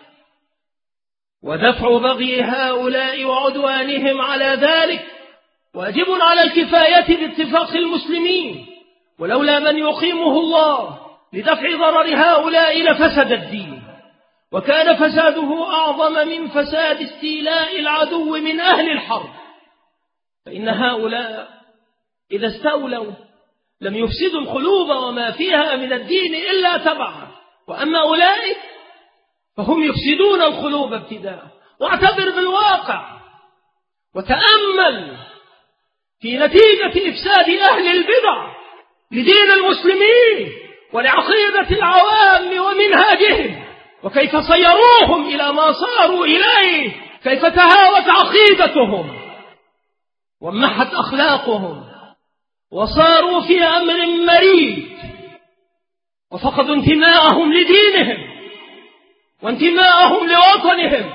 ودفع بغي هؤلاء وعدوانهم على ذلك واجب على الكفاية باتفاق المسلمين، ولولا من يقيمه الله لدفع ضرر هؤلاء لفسد الدين، وكان فساده أعظم من فساد استيلاء العدو من أهل الحرب. فإن هؤلاء إذا استولوا لم يفسدوا القلوب وما فيها من الدين إلا تبعا، وأما أولئك فهم يفسدون القلوب ابتداء. واعتبر بالواقع وتأمل في نتيجة إفساد أهل البدع لدين المسلمين ولعقيدة العوام ومنهاجهم، وكيف صيروهم إلى ما صاروا إليه، كيف تهاوت عقيدتهم وانمحت أخلاقهم وصاروا في أمر مريض، وفقدوا انتماءهم لدينهم وانتماءهم لوطنهم،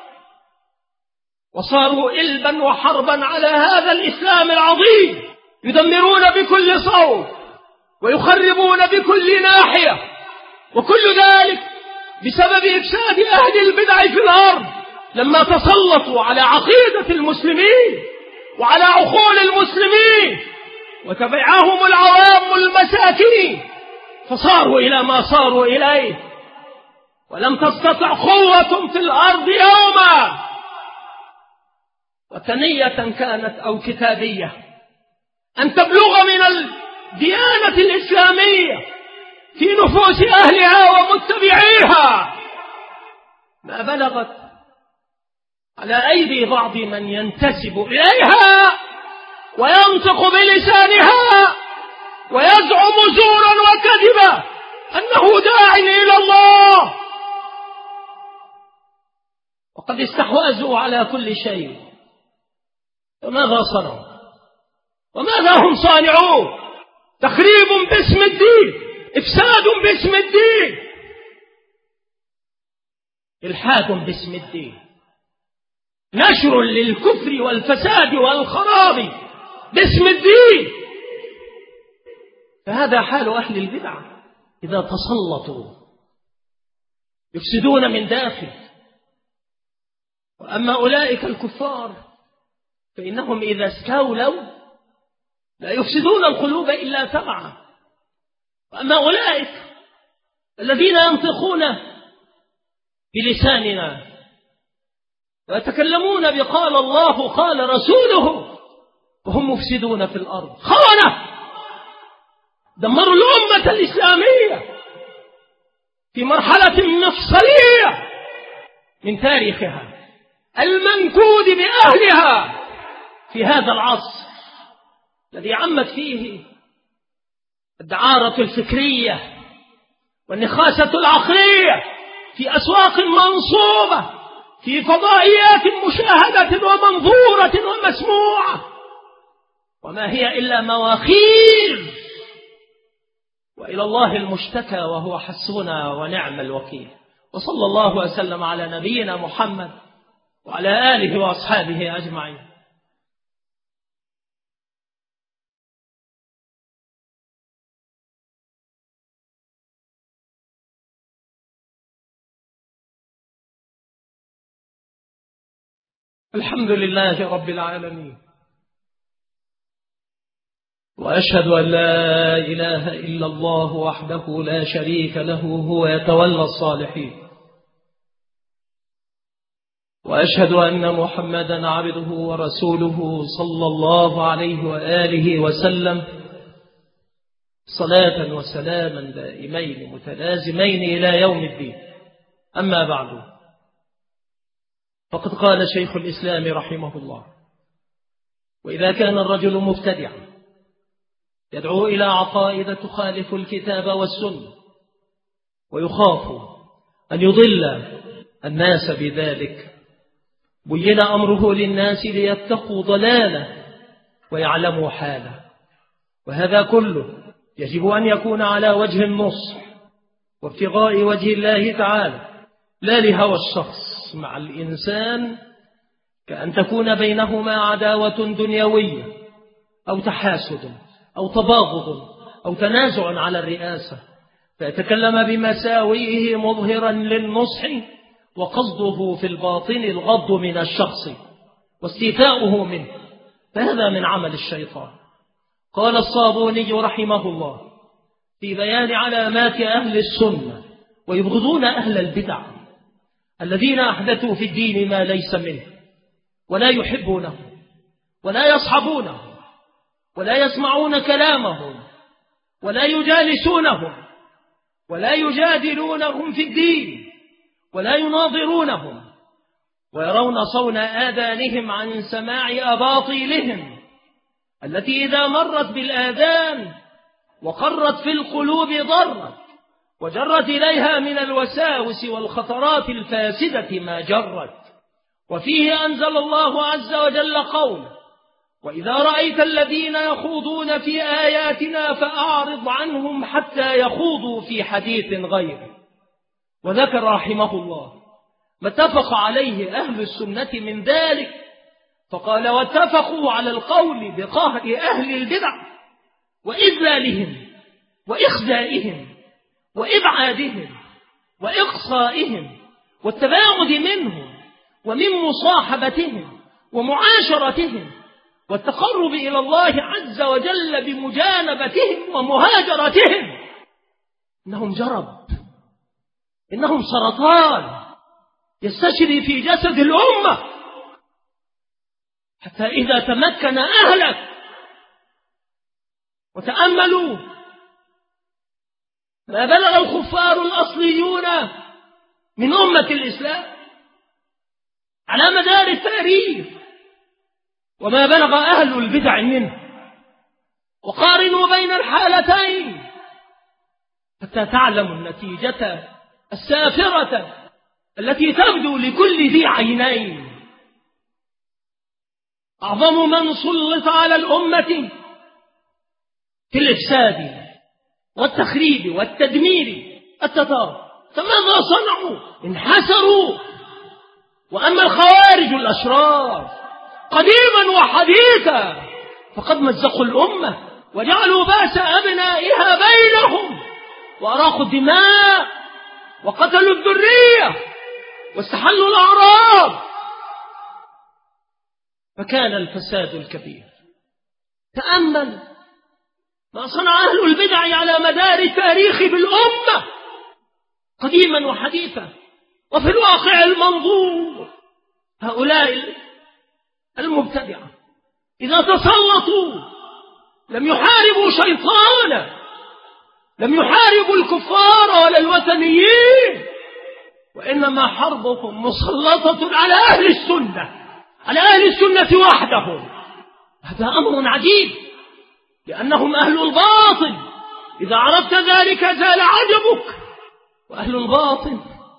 وصاروا إلبا وحربا على هذا الإسلام العظيم، يدمرون بكل صوب ويخربون بكل ناحية، وكل ذلك بسبب إفساد أهل البدع في الأرض لما تسلطوا على عقيدة المسلمين وعلى عقول المسلمين وتبعهم العوام المساكين، فصاروا إلى ما صاروا إليه. ولم تستطع قوة في الأرض يوما، وثنية كانت أو كتابية، أن تبلغ من الديانة الإسلامية في نفوس أهلها ومتبعيها ما بلغت على أيدي بعض من ينتسب إليها وينطق بلسانها ويزعم زورا وكذبا أنه داع إلى الله، وقد استحوذوا على كل شيء. فماذا صنعوا وماذا هم صانعون؟ تخريب باسم الدين، إفساد باسم الدين، إلحاد باسم الدين، نشر للكفر والفساد والخراب باسم الدين. فهذا حال أهل البدع إذا تسلطوا، يفسدون من داخل. وأما أولئك الكفار فإنهم إذا استولوا لا يفسدون القلوب إلا تبعا. وأما أولئك الذين ينطقون بلساننا ويتكلمون بقال الله قال رسوله وهم مفسدون في الأرض، خونة دمروا الأمة الإسلامية في مرحلة مفصلية من تاريخها المنكود بأهلها في هذا العصر الذي عمت فيه الدعارة الفكرية والنخاسة العقلية في أسواق منصوبة، في فضائيات مشاهدة ومنظورة ومسموعة، وما هي إلا مواخير، وإلى الله المشتكى وهو حسبنا ونعم الوكيل. وصلى الله وسلم على نبينا محمد وعلى آله وأصحابه أجمعين. الحمد لله رب العالمين، وأشهد أن لا إله إلا الله وحده لا شريك له هو يتولى الصالحين، وأشهد أن محمدا عبده ورسوله صلى الله عليه وآله وسلم صلاة وسلاما دائمين متلازمين إلى يوم الدين. أما بعد، فقد قال شيخ الإسلام رحمه الله: وإذا كان الرجل مبتدعا يدعو إلى عقائد تخالف الكتاب والسنة ويخاف أن يضل الناس بذلك، بين أمره للناس ليتقوا ضلاله ويعلموا حاله. وهذا كله يجب أن يكون على وجه النصح وابتغاء وجه الله تعالى، لا لهوى الشخص مع الإنسان، كأن تكون بينهما عداوة دنيوية أو تحاسد أو تباغض أو تنازع على الرئاسة، فيتكلم بمساوئه مظهرا للنصح وقصده في الباطن الغض من الشخص واستيفاؤه منه، فهذا من عمل الشيطان. قال الصابوني رحمه الله في بيان علامات أهل السنة ويبغضون أهل البدع الذين أحدثوا في الدين ما ليس منه، ولا يحبونه ولا يصحبونه ولا يسمعون كلامهم ولا يجالسونهم ولا يجادلونهم في الدين ولا يناظرونهم، ويرون صون آذانهم عن سماع أباطيلهم التي إذا مرت بالآذان وقرت في القلوب ضرت وجرت إليها من الوساوس والخطرات الفاسدة ما جرت. وفيه أنزل الله عز وجل قوله: وإذا رأيت الذين يخوضون في آياتنا فأعرض عنهم حتى يخوضوا في حديث غيره. وذكر رحمه الله ما اتفق عليه أهل السنة من ذلك، فقال: واتفقوا على القول بقهر أهل البدع وإذلالهم وإخزائهم وإبعادهم وإقصائهم والتباعد منهم ومن مصاحبتهم ومعاشرتهم والتقرب إلى الله عز وجل بمجانبتهم ومهاجرتهم. إنهم جرب، إنهم سرطان يستشري في جسد الأمة، حتى إذا تمكن أهلك وتأملوا ما بلغ الكفار الأصليون من أمة الإسلام على مدار التاريخ وما بلغ أهل البدع منه، وقارنوا بين الحالتين حتى تعلموا النتيجة السافرة التي تبدو لكل ذي عينين. أعظم من سلط على الأمة في الإفساد والتخريب والتدمير التتار، فماذا صنعوا؟ انحسروا. وأما الخوارج الأشرار قديما وحديثا فقد مزقوا الأمة وجعلوا بأس أبنائها بينهم، وأراقوا الدماء وقتلوا الذرية واستحلوا الأعراض، فكان الفساد الكبير. تأمل ما صنع أهل البدع على مدار التاريخ بالأمة قديما وحديثا. وفي الواقع المنظور هؤلاء المبتدعة إذا تسلطوا لم يحاربوا شيطانا، لم يحاربوا الكفار ولا الوثنيين، وإنما حربهم مسلطة على أهل السنة، على أهل السنة وحدهم. هذا أمر عجيب، لأنهم أهل الباطل. إذا عرفت ذلك زال عجبك. وأهل الباطل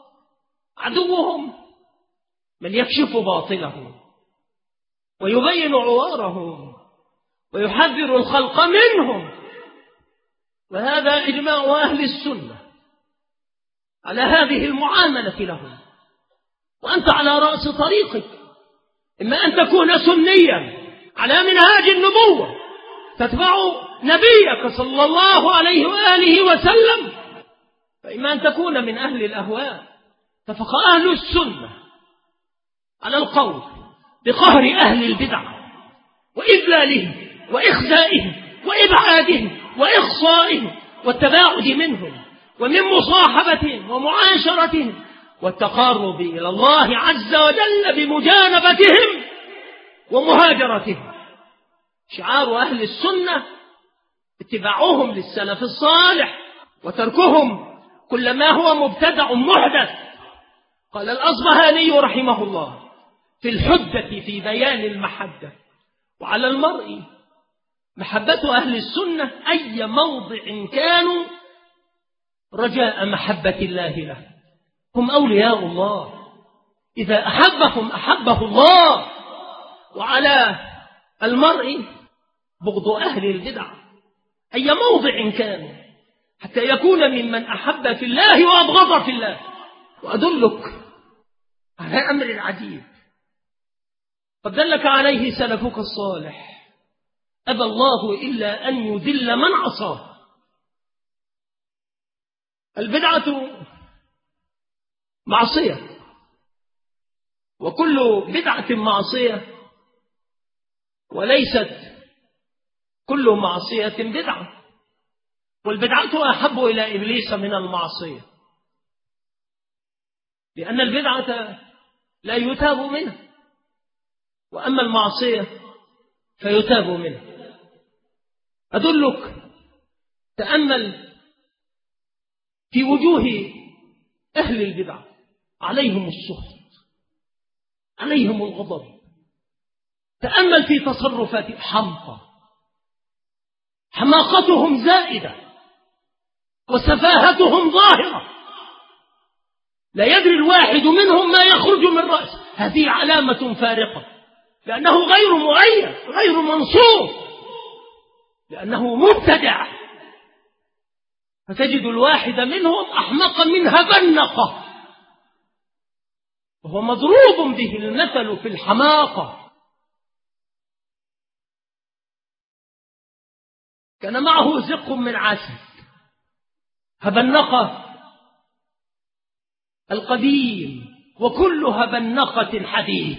عدوهم من يكشف باطلهم ويبين عوارهم ويحذر الخلق منهم. وهذا إجماع أهل السنة على هذه المعاملة لهم. وأنت على رأس طريقك، إما أن تكون سنيا على منهاج النبوة تتبع نبيك صلى الله عليه وآله وسلم، فإما أن تكون من أهل الأهواء. اتفق أهل السنة على القول بقهر أهل البدع وإذلالهم وإخزائهم وإبعادهم وإخصائهم والتباعد منهم ومن مصاحبتهم ومعاشرتهم والتقرب إلى الله عز وجل بمجانبتهم ومهاجرتهم. شعار أهل السنة اتباعهم للسلف الصالح وتركهم كل ما هو مبتدع محدث. قال الأصبهاني رحمه الله في الحجة في بيان المحبة: وعلى المرء محبة أهل السنة أي موضع كانوا رجاء محبة الله له. هم أولياء الله، إذا أحبهم أحبه الله. وعلى المرء بغض أهل البدع أي موضع كانوا، حتى يكون ممن أحب في الله وأبغض في الله. وأدلك على أمر عجيب قد دلك عليه سلفك الصالح: أبى الله إلا أن يذل من عصاه. البدعة معصية، وكل بدعة معصية، وليست كل معصية بدعة. والبدعة أحب إلى إبليس من المعصية، لأن البدعة لا يتاب منها، وأما المعصية فيتاب منها. أدلك، تأمل في وجوه أهل البدع، عليهم السخط، عليهم الغضب. تأمل في تصرفات حمقى، حماقتهم زائدة، وسفاهتهم ظاهرة، لا يدري الواحد منهم ما يخرج من رأسه. هذه علامة فارقة، لأنه غير مؤيد، غير منصور، لأنه مبتدع. فتجد الواحد منهم أحمق من هبنقة، وهو مضروب به المثل في الحماقة. كان معه زق من عسل، هبنقة القديم، وكل هبنقة حديث.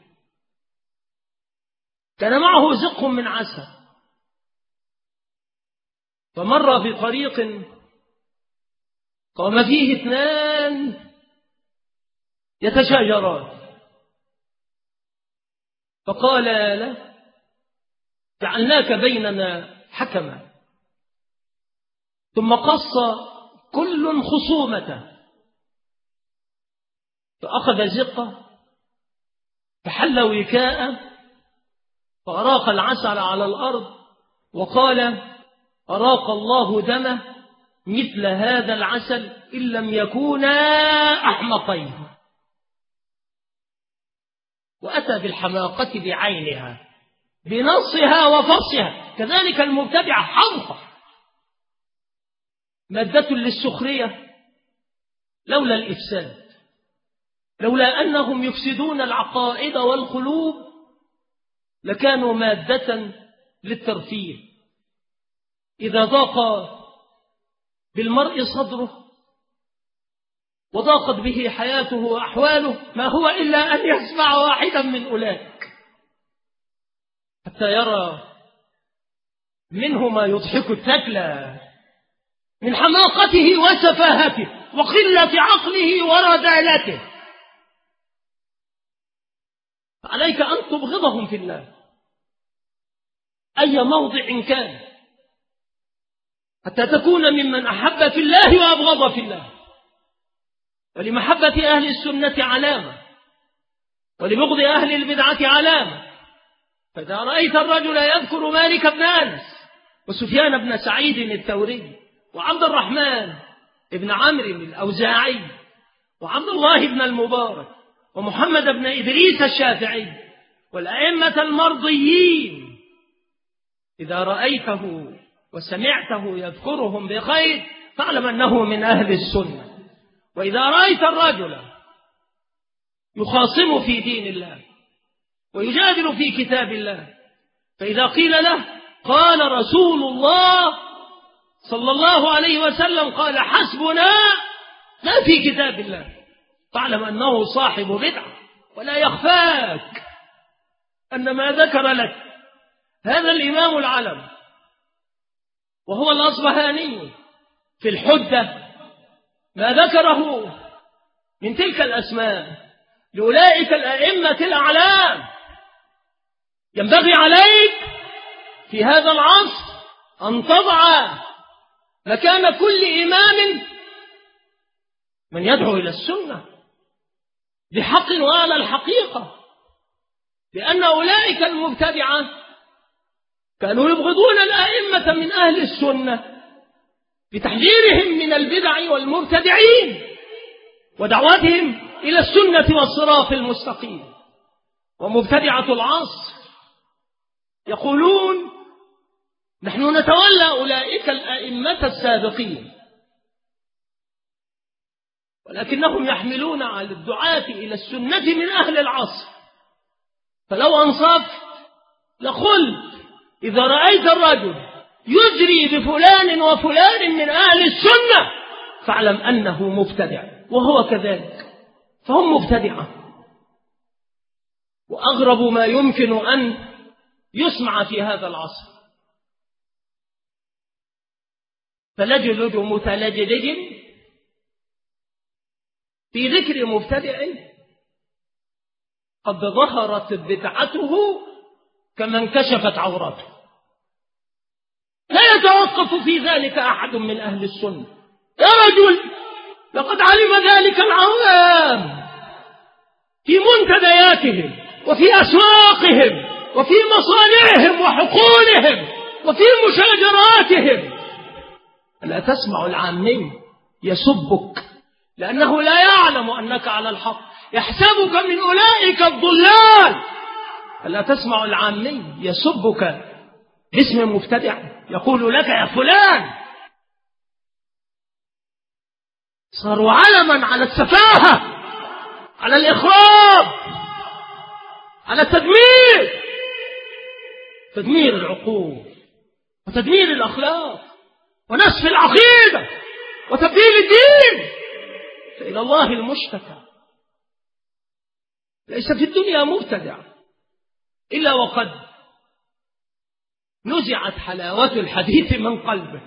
كان معه زق من عسل، فمر في طريق قام فيه اثنان يتشاجران، فقال له: جعلناك بيننا حكما. ثم قص كل خصومته، فأخذ زقة فحل وكاء فأراق العسل على الأرض وقال: أراق الله دمه مثل هذا العسل إن لم يكونا أحمقين. وأتى بالحماقة بعينها بنصها وفصها. كذلك المبتدع حمقى، مادة للسخرية لولا الإفساد، لولا أنهم يفسدون العقائد والقلوب لكانوا مادة للترفيه. إذا ضاق بالمرء صدره وضاقت به حياته وأحواله ما هو إلا أن يسمع واحدا من أولئك حتى يرى منه ما يضحك الثكلى من حماقته وسفاهته وقلة عقله وردالته. عليك أن تبغضهم في الله أي موضع كان، حتى تكون ممن أحب في الله وأبغض في الله. ولمحبة أهل السنة علامة، ولبغض أهل البدعة علامة. فإذا رأيت الرجل يذكر مالك بن أنس وسفيان بن سعيد الثوري وعبد الرحمن بن عمرو الأوزاعي وعبد الله بن المبارك ومحمد بن إدريس الشافعي والأئمة المرضيين، إذا رأيته وسمعته يذكرهم بخير فاعلم أنه من أهل السنة. وإذا رأيت الرجل يخاصم في دين الله ويجادل في كتاب الله، فإذا قيل له قال رسول الله صلى الله عليه وسلم قال حسبنا ما في كتاب الله، فاعلم أنه صاحب بدعة. ولا يخفاك أن ما ذكر لك هذا الإمام العلم وهو الأصبهاني في الحدة، ما ذكره من تلك الأسماء لأولئك الأئمة الأعلام، ينبغي عليك في هذا العصر أن تضع مكان كل إمام من يدعو إلى السنة بحق وعلى الحقيقة، لأن أولئك المبتدعة كانوا يبغضون الأئمة من أهل السنة بتحذيرهم من البدع والمبتدعين ودعوتهم إلى السنة والصراط المستقيم. ومبتدعة العصر يقولون نحن نتولى أولئك الأئمة السابقين، ولكنهم يحملون على الدعاة إلى السنة من أهل العصر. فلو أنصفت لقلت إذا رأيت الرجل يجري بفلان وفلان من أهل السنة فاعلم أنه مبتدع، وهو كذلك، فهم مبتدعة. وأغرب ما يمكن أن يسمع في هذا العصر فلجلج متلجلج في ذكر مبتدع قد ظهرت بدعته كما انكشفت عورته. لا يتوقف في ذلك أحد من أهل السنة. يا رجل لقد علم ذلك العوام في منتدياتهم وفي أسواقهم وفي مصانعهم وحقولهم وفي مشاجراتهم، ألا تسمع العامي يسبك لأنه لا يعلم أنك على الحق، يحسبك من أولئك الضلال. ألا تسمع العامي يسبك باسم مبتدع، يقول لك يا فلان. صاروا علما على السفاهة، على الإخراب، على التدمير، تدمير العقول وتدمير الأخلاق ونسف العقيدة وتبديل الدين. فإلى الله المشتكى. ليس في الدنيا مبتدع إلا وقد نزعت حلاوة الحديث من قلبه.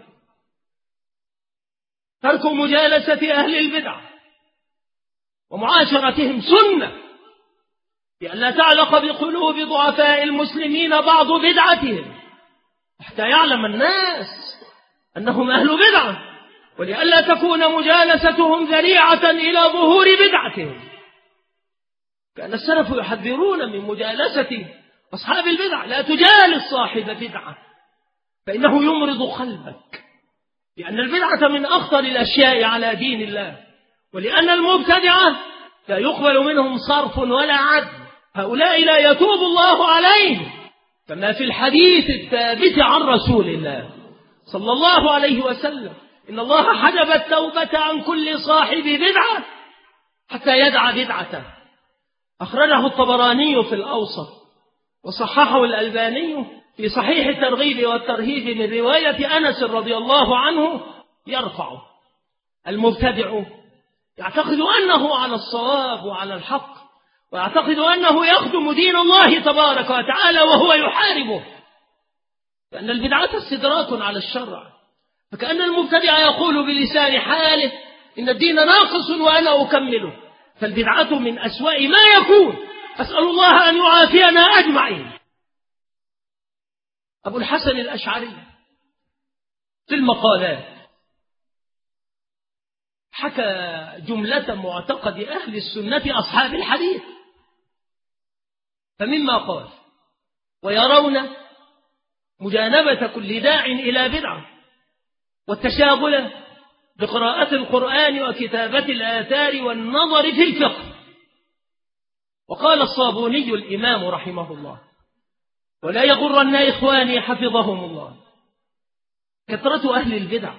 ترك مجالسة أهل البدع ومعاشرتهم سنة، لئلا تعلق بقلوب ضعفاء المسلمين بعض بدعتهم حتى يعلم الناس أنهم أهل بدعة، ولئلا تكون مجالستهم ذريعة إلى ظهور بدعتهم. كان السلف يحذرون من مجالسة أصحاب البدع. لا تجالس صاحب بدعة فإنه يمرض قلبك، لأن البدعة من أخطر الأشياء على دين الله، ولأن المبتدعة لا يقبل منهم صرف ولا عدل. هؤلاء لا يتوب الله عليهم، كما في الحديث الثابت عن رسول الله صلى الله عليه وسلم: إن الله حجب التوبة عن كل صاحب بدعة حتى يدع بدعته. أخرجه الطبراني في الأوسط وصححه الألباني في صحيح الترغيب والترهيب من رواية أنس رضي الله عنه يرفعه: المبتدع يعتقد أنه على الصواب وعلى الحق، ويعتقد أنه يخدم دين الله تبارك وتعالى وهو يحاربه، لأن البدعة استدراك على الشرع. فكأن المبتدع يقول بلسان حاله إن الدين ناقص وأنا أكمله. فالبدعة من أسوأ ما يكون، أسأل الله أن يعافينا أجمعين. أبو الحسن الأشعري في المقالات حكى جملة معتقد أهل السنة أصحاب الحديث، فمما قال: ويرون مجانبة كل داع إلى بدعة، والتشاغل بقراءة القرآن وكتابة الآثار والنظر في الفقه. وقال الصابوني الإمام رحمه الله: ولا يغرن إخواني حفظهم الله كثرة أهل البدع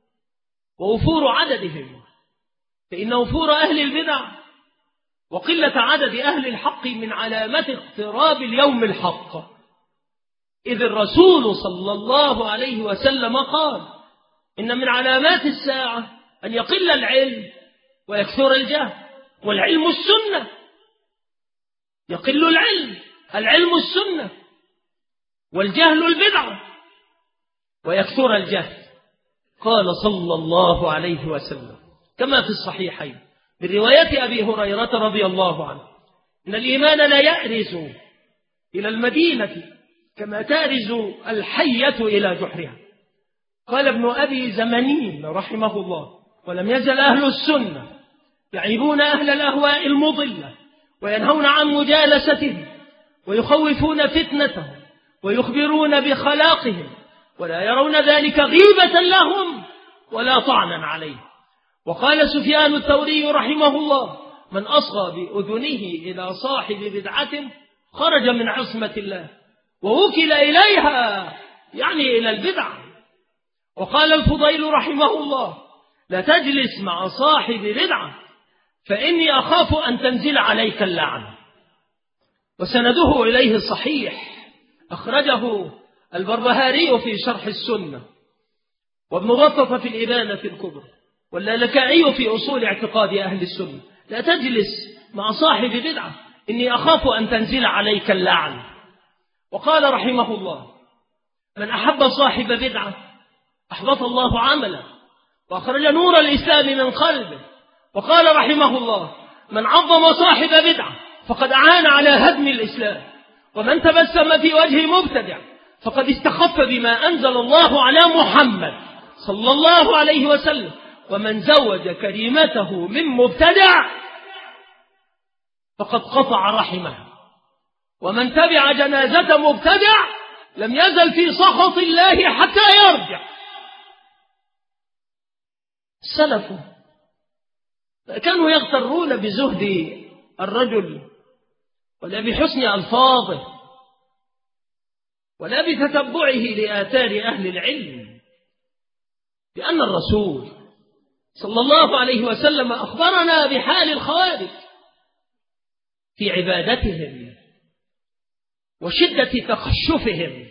ووفور عددهم، فإن وفور أهل البدع وقلة عدد أهل الحق من علامات اقتراب اليوم الحق، إذ الرسول صلى الله عليه وسلم قال: إن من علامات الساعة أن يقل العلم ويكثر الجهل، والعلم السنة. يقل العلم، العلم السنة، والجهل البدعة، ويكثر الجهل. قال صلى الله عليه وسلم كما في الصحيحين من رواية أبي هريرة رضي الله عنه: إن الإيمان لا يأرز إلى المدينة كما تأرز الحية إلى جحرها. قال ابن أبي زمنين رحمه الله: ولم يزل أهل السنة يعيبون أهل الأهواء المضلة وينهون عن مجالستهم ويخوفون فتنتهم ويخبرون بخلاقهم، ولا يرون ذلك غيبة لهم ولا طعنا عليه. وقال سفيان الثوري رحمه الله: من أصغى بأذنه إلى صاحب بدعة خرج من عصمة الله ووكل إليها، يعني إلى البدعة. وقال الفضيل رحمه الله: لا تجلس مع صاحب بدعة فإني أخاف أن تنزل عليك اللعنة. وسنده إليه صحيح، أخرجه البربهاري في شرح السنة، وابن بطة في الإبانة الكبرى، واللالكائي في أصول اعتقاد أهل السنة: لا تجلس مع صاحب بدعة إني أخاف أن تنزل عليك اللعنة. وقال رحمه الله: من أحب صاحب بدعة أحبط الله عمله وأخرج نور الإسلام من قلبه. وقال رحمه الله: من عظم صاحب بدعة فقد أعان على هدم الإسلام، ومن تبسم في وجه مبتدع فقد استخف بما أنزل الله على محمد صلى الله عليه وسلم، ومن زوج كريمته من مبتدع فقد قطع رحمه، ومن تبع جنازة مبتدع لم يزل في سخط الله حتى يرجع. السلف كانوا يغترون بزهد الرجل ولا بحسن ألفاظه ولا بتتبعه لآثار أهل العلم، لأن الرسول صلى الله عليه وسلم أخبرنا بحال الخوارج في عبادتهم وشدة تخشفهم.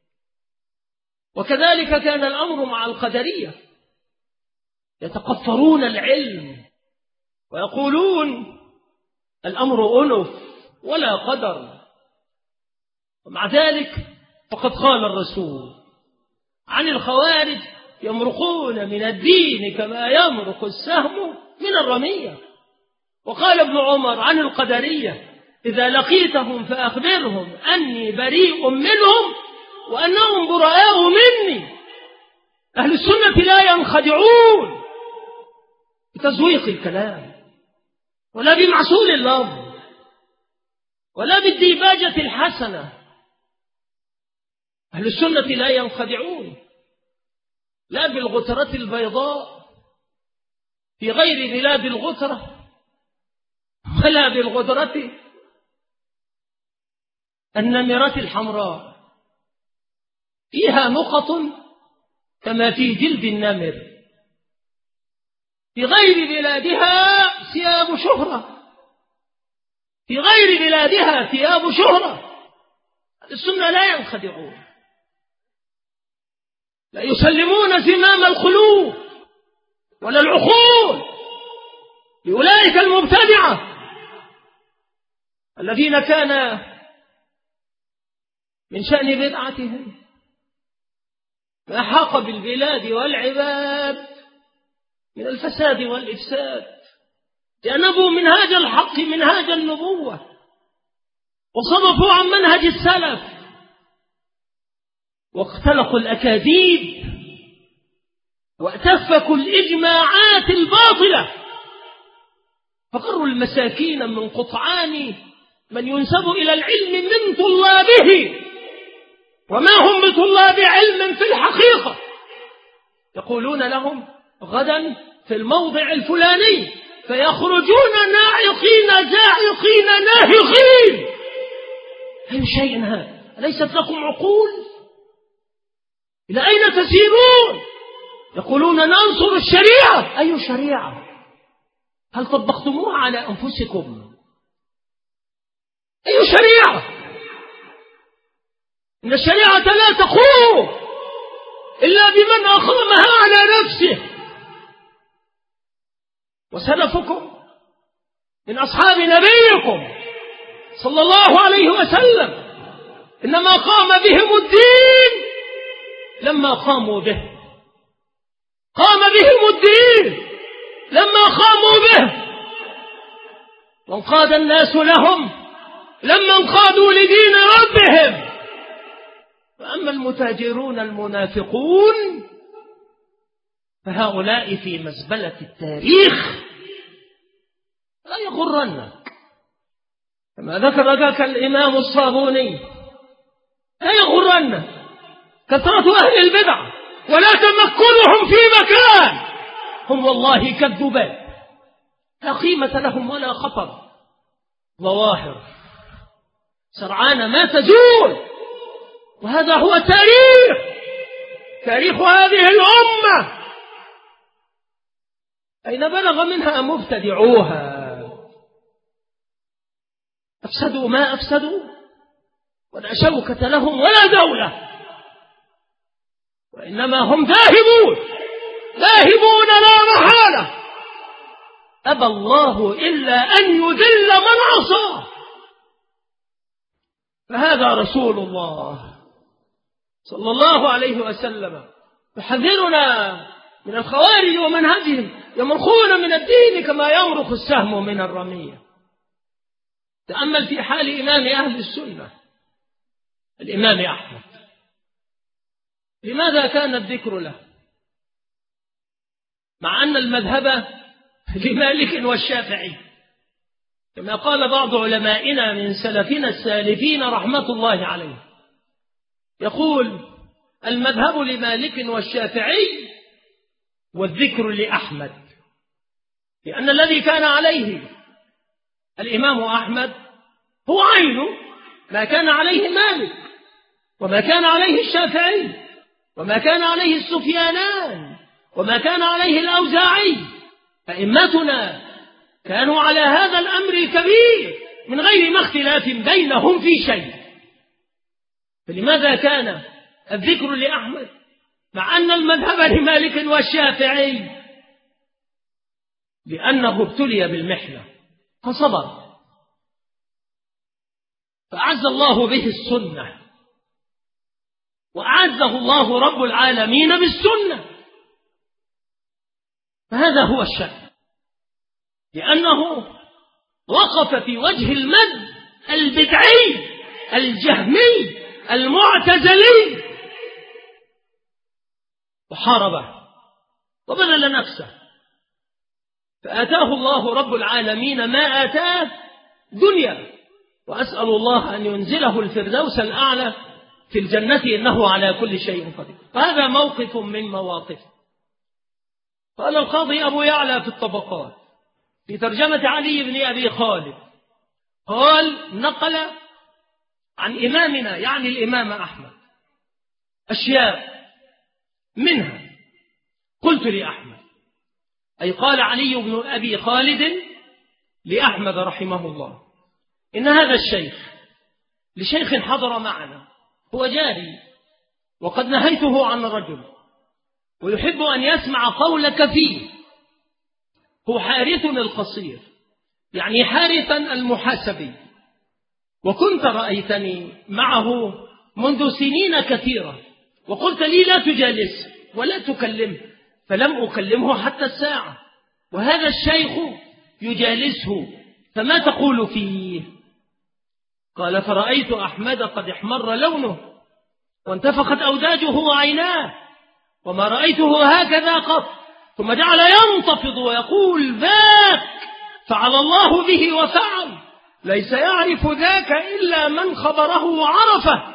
وكذلك كان الأمر مع القدرية، يتقفرون العلم ويقولون الأمر أنف ولا قدر. ومع ذلك فقد قال الرسول عن الخوارج يمرقون من الدين كما يمرق السهم من الرمية. وقال ابن عمر عن القدرية إذا لقيتهم فأخبرهم أني بريء منهم وأنهم براء مني. أهل السنة لا ينخدعون بتزويق الكلام ولا بمعسول اللفظ ولا بالديباجة الحسنة. أهل السنة لا ينخدعون لا بالغترة البيضاء في غير بلاد الغترة ولا بالغدرة النمرة الحمراء فيها نقط كما في جلد النمر. في غير بلادها ثياب شهرة في غير بلادها ثياب شهرة. السنة لا ينخدعون، لا يسلمون زمام القلوب ولا العقول لأولئك المبتدعة الذين كان من شأن بدعتهم ما حاق بالبلاد والعباد من الفساد والإفساد. جانبوا منهاج الحق منهاج النبوة وصدفوا عن منهج السلف واختلقوا الأكاذيب واتفكوا الإجماعات الباطلة فقروا المساكين من قطعان من ينسب إلى العلم من طلابه وما هم بطلاب علم في الحقيقة. يقولون لهم غدا في الموضع الفلاني فيخرجون ناعقين زاعقين ناهقين. أي شيء هذا؟ أليست لكم عقول؟ إلى أين تسيرون؟ يقولون ننصر الشريعة. أي شريعة؟ هل طبقتموها على أنفسكم؟ أي شريعة؟ إن الشريعة لا تقوم إلا بمن أقامها على نفسه. وسلفكم من أصحاب نبيكم صلى الله عليه وسلم إنما قام بهم الدين لما قاموا به. قام بهم الدين لما قاموا به، وانقاد الناس لهم لما انقادوا لدين ربهم. فأما المتاجرون المنافقون فهؤلاء في مزبلة التاريخ. لا يغرنك كما ذكر ذاك الإمام الصابوني، لا يغرنك كثرة أهل البدع ولا تمكنهم في مكان. هم والله كالذباب لا قيمة لهم ولا خطر. ظواهر سرعان ما تزول، وهذا هو تاريخ تاريخ هذه الأمة. أين بلغ منها مبتدعوها؟ أفسدوا ما أفسدوا ولا شوكة لهم ولا دولة، وإنما هم ذاهبون ذاهبون لا محالة. أبى الله إلا أن يذل من عصاه. فهذا رسول الله صلى الله عليه وسلم يحذرنا من الخوارج ومنهجهم يمرقون من الدين كما يمرق السهم من الرمية. تأمل في حال إمام أهل السنة الإمام أحمد. لماذا كان الذكر له مع أن المذهب لمالك والشافعي؟ كما قال بعض علمائنا من سلفنا السالفين رحمة الله عليه، يقول المذهب لمالك والشافعي والذكر لأحمد، لأن الذي كان عليه الإمام أحمد هو عينه ما كان عليه مالك، وما كان عليه الشافعي، وما كان عليه السفيانان، وما كان عليه الأوزاعي. أئمتنا كانوا على هذا الأمر الكبير من غير ما اختلاف بينهم في شيء. فلماذا كان الذكر لأحمد مع أن المذهب لمالك والشافعي؟ لأنه ابتلي بالمحنة فصبر، فأعز الله به السنة، وأعزه الله رب العالمين بالسنة. فهذا هو الشأن، لأنه وقف في وجه المد البدعي الجهمي المعتزلي وحاربه وبذل نفسه، فآتاه الله رب العالمين ما آتاه دنيا، وأسأل الله أن ينزله الفردوس الأعلى في الجنة إنه على كل شيء قدير. فهذا موقف من مواقفه. قال القاضي أبو يعلى في الطبقات في ترجمة علي بن أبي خالد، قال نقل عن إمامنا يعني الإمام أحمد أشياء، منها قلت لأحمد، أي قال علي بن أبي خالد لأحمد رحمه الله: إن هذا الشيخ لشيخ حضر معنا هو جاري، وقد نهيته عن الرجل ويحب أن يسمع قولك فيه. هو حارث القصير، يعني حارثا المحاسبي، وكنت رأيتني معه منذ سنين كثيرة، وقلت لي لا تجالسه ولا تكلمه، فلم أكلمه حتى الساعة، وهذا الشيخ يجالسه، فما تقول فيه؟ قال: فرأيت أحمد قد احمر لونه وانتفخت أوداجه وعيناه، وما رأيته هكذا قط. ثم جعل ينتفض ويقول: ذاك فعل الله به وفعل، ليس يعرف ذاك إلا من خبره وعرفه.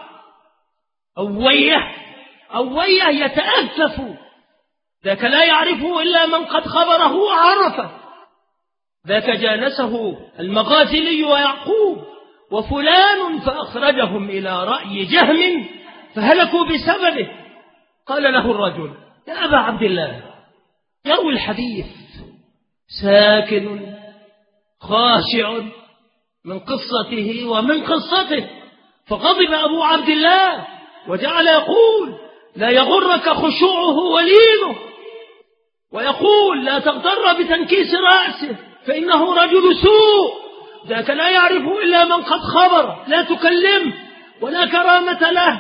أويه أويه يتأسف، ذاك لا يعرفه إلا من قد خبره وعرفه. ذاك جانسه المغازلي ويعقوب وفلان فأخرجهم إلى رأي جهم فهلكوا بسببه. قال له الرجل: يا أبا عبد الله، يروي الحديث ساكن خاشع من قصته ومن قصته. فغضب أبو عبد الله وجعل يقول: لا يغرك خشوعه ولينه، ويقول: لا تغتر بتنكيس رأسه فإنه رجل سوء، ذاك لا يعرف إلا من قد خبر، لا تكلمه ولا كرامة له.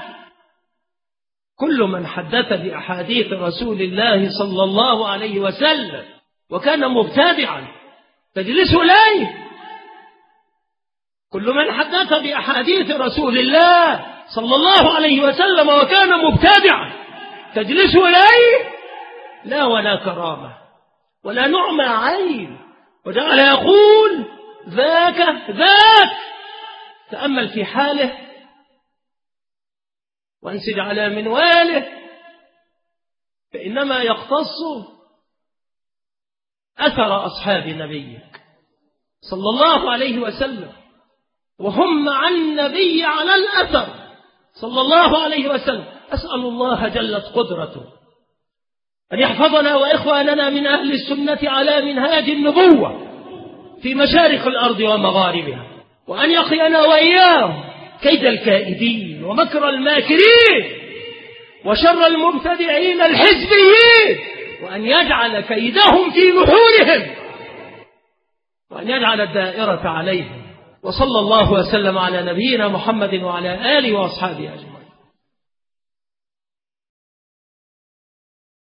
كل من حدث بأحاديث رسول الله صلى الله عليه وسلم وكان مبتدعا تجلس إليه. كل من حدث بأحاديث رسول الله صلى الله عليه وسلم وكان مبتدعا تجلس إليه، لا ولا كرامة ولا نعمة عين. وجعل يقول: ذاك ذاك. تأمل في حاله وانسج على منواله، فإنما يختص أثر أصحاب نبيك صلى الله عليه وسلم، وهم مع النبي على الأثر صلى الله عليه وسلم. أسأل الله جلت قدرته أن يحفظنا وإخواننا من أهل السنة على منهاج النبوة في مشارق الأرض ومغاربها، وأن يقينا وإياهم كيد الكائدين ومكر الماكرين وشر المبتدعين الحزبيين، وأن يجعل كيدهم في نحورهم، وأن يجعل الدائرة عليهم. وصلى الله وسلم على نبينا محمد وعلى آله وأصحابه أجمعين.